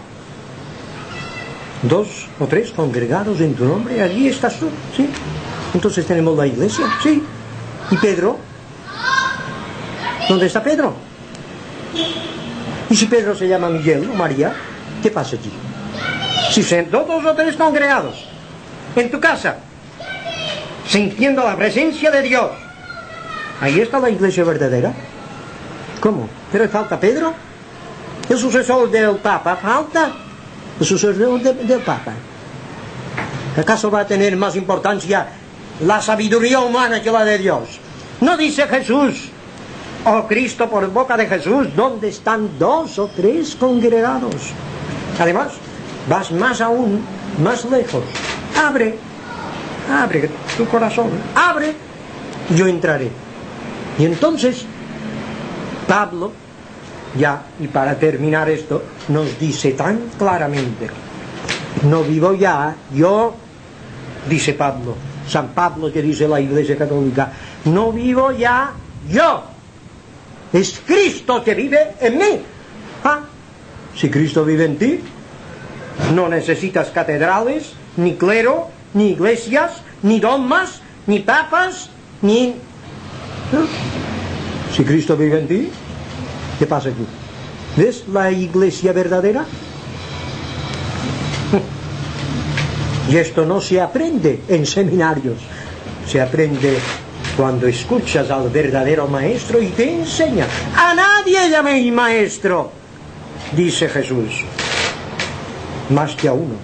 ¿Dos o tres congregados en tu nombre? Allí estás tú, ¿sí? Entonces tenemos la iglesia, ¿sí? ¿Y Pedro? ¿Dónde está Pedro? ¿Y si Pedro se llama Miguel o María? ¿Qué pasa allí? Si son dos o tres congregados en tu casa, sintiendo la presencia de Dios, ahí está la iglesia verdadera. ¿Cómo? ¿Pero falta Pedro? ¿El sucesor del Papa falta? ¿El sucesor de, del Papa? ¿Acaso va a tener más importancia la sabiduría humana que la de Dios? ¿No dice Jesús, o Cristo por boca de Jesús, donde están dos o tres congregados? Además, vas más aún, más lejos. Abre, abre tu corazón, abre, yo entraré. Y entonces Pablo, ya, y para terminar esto, nos dice tan claramente: no vivo ya yo, dice Pablo, San Pablo, que dice la Iglesia Católica, no vivo ya yo, es Cristo que vive en mí. ¿Ah? Si Cristo vive en ti, no necesitas catedrales, ni clero, ni iglesias, ni dogmas, ni papas, ni... ¿no? Si Cristo vive en ti, ¿qué pasa aquí? ¿Ves la iglesia verdadera? Y esto no se aprende en seminarios, se aprende cuando escuchas al verdadero maestro y te enseña. A nadie llaméis maestro, dice Jesús, más que a uno,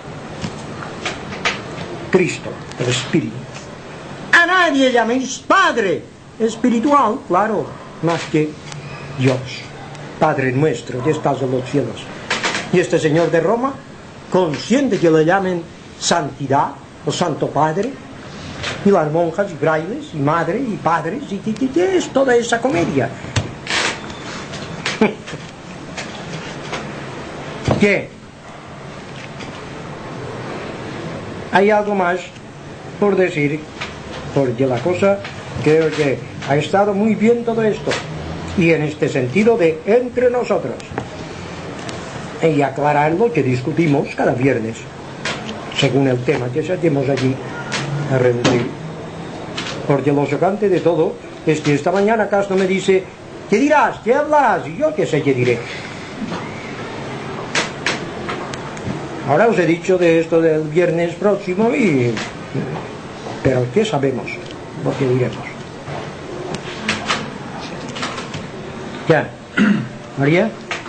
Cristo, el Espíritu. A nadie llaméis Padre espiritual, claro, más que Dios, Padre nuestro que estás en los cielos. Y este señor de Roma, consciente que le llamen santidad o Santo Padre, y las monjas y frailes y madres y padres, y que es toda esa comedia. ¿Qué? Hay algo más por decir, porque la cosa creo que ha estado muy bien todo esto, y en este sentido de entre nosotros, y aclarar lo que discutimos cada viernes según el tema que saquemos allí a reducir. Porque lo chocante de todo es que esta mañana Castro me dice: ¿qué dirás? ¿Qué hablarás? Y yo qué sé qué diré. Ahora os he dicho de esto del viernes próximo, y pero ¿qué sabemos? Lo que diremos. Ya. María.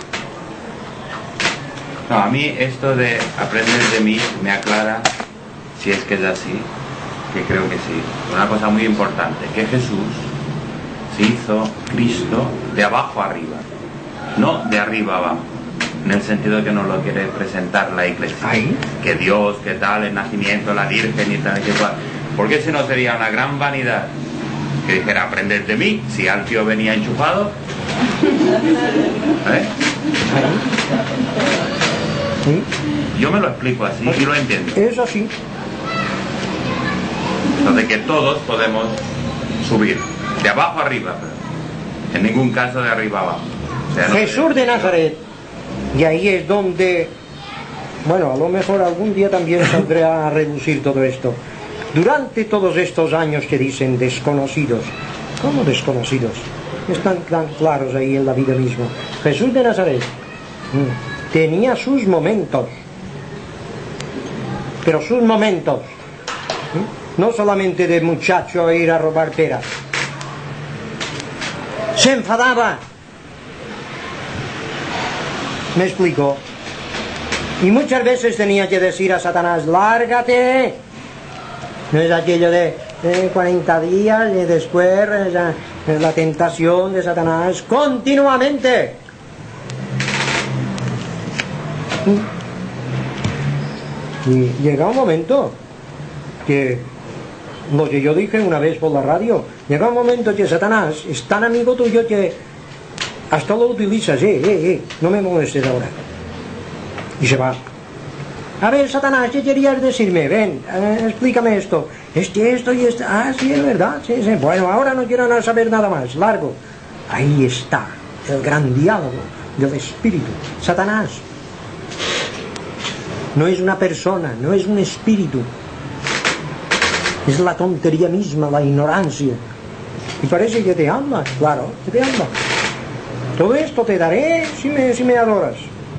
No, a mí esto de aprender de mí me aclara, si es que es así, que creo que sí, una cosa muy importante, que Jesús se hizo Cristo de abajo arriba, no de arriba abajo, en el sentido que nos lo quiere presentar la Iglesia. ¿Ay? Que Dios, que tal, el nacimiento, la Virgen y tal, que cual. Porque si no sería una gran vanidad que dijera aprender de mí, si al tío venía enchufado. ¿Eh? ¿Sí? Yo me lo explico así y lo entiendo. Es así. Entonces que todos podemos subir, de abajo arriba, pero en ningún caso de arriba abajo. O sea, no Jesús sé. de Nazaret. Y ahí es donde, bueno, a lo mejor algún día también saldré a reducir todo esto. Durante todos estos años que dicen desconocidos, ¿cómo desconocidos? Están tan claros ahí en la vida misma. Jesús de Nazaret mm, tenía sus momentos, pero sus momentos, ¿sí? No solamente de muchacho ir a robar peras. Se enfadaba. ¿Me explico? Y muchas veces tenía que decir a Satanás, lárgate. No es aquello de eh, cuarenta días y después eh, la, eh, la tentación de Satanás continuamente. Y llega un momento que, lo que yo dije una vez por la radio, llega un momento que Satanás es tan amigo tuyo que hasta lo utilizas, eh, eh, eh, no me molestes ahora. Y se va. A ver, Satanás, ¿qué querías decirme? Ven, eh, explícame esto. Es que esto y esto. Ah, sí, es verdad. Sí, sí. Bueno, ahora no quiero saber nada más. Largo. Ahí está el gran diálogo del espíritu. Satanás no es una persona, no es un espíritu. Es la tontería misma, la ignorancia. Y parece que te ama, claro, que te ama. Todo esto te daré si me, si me adoras.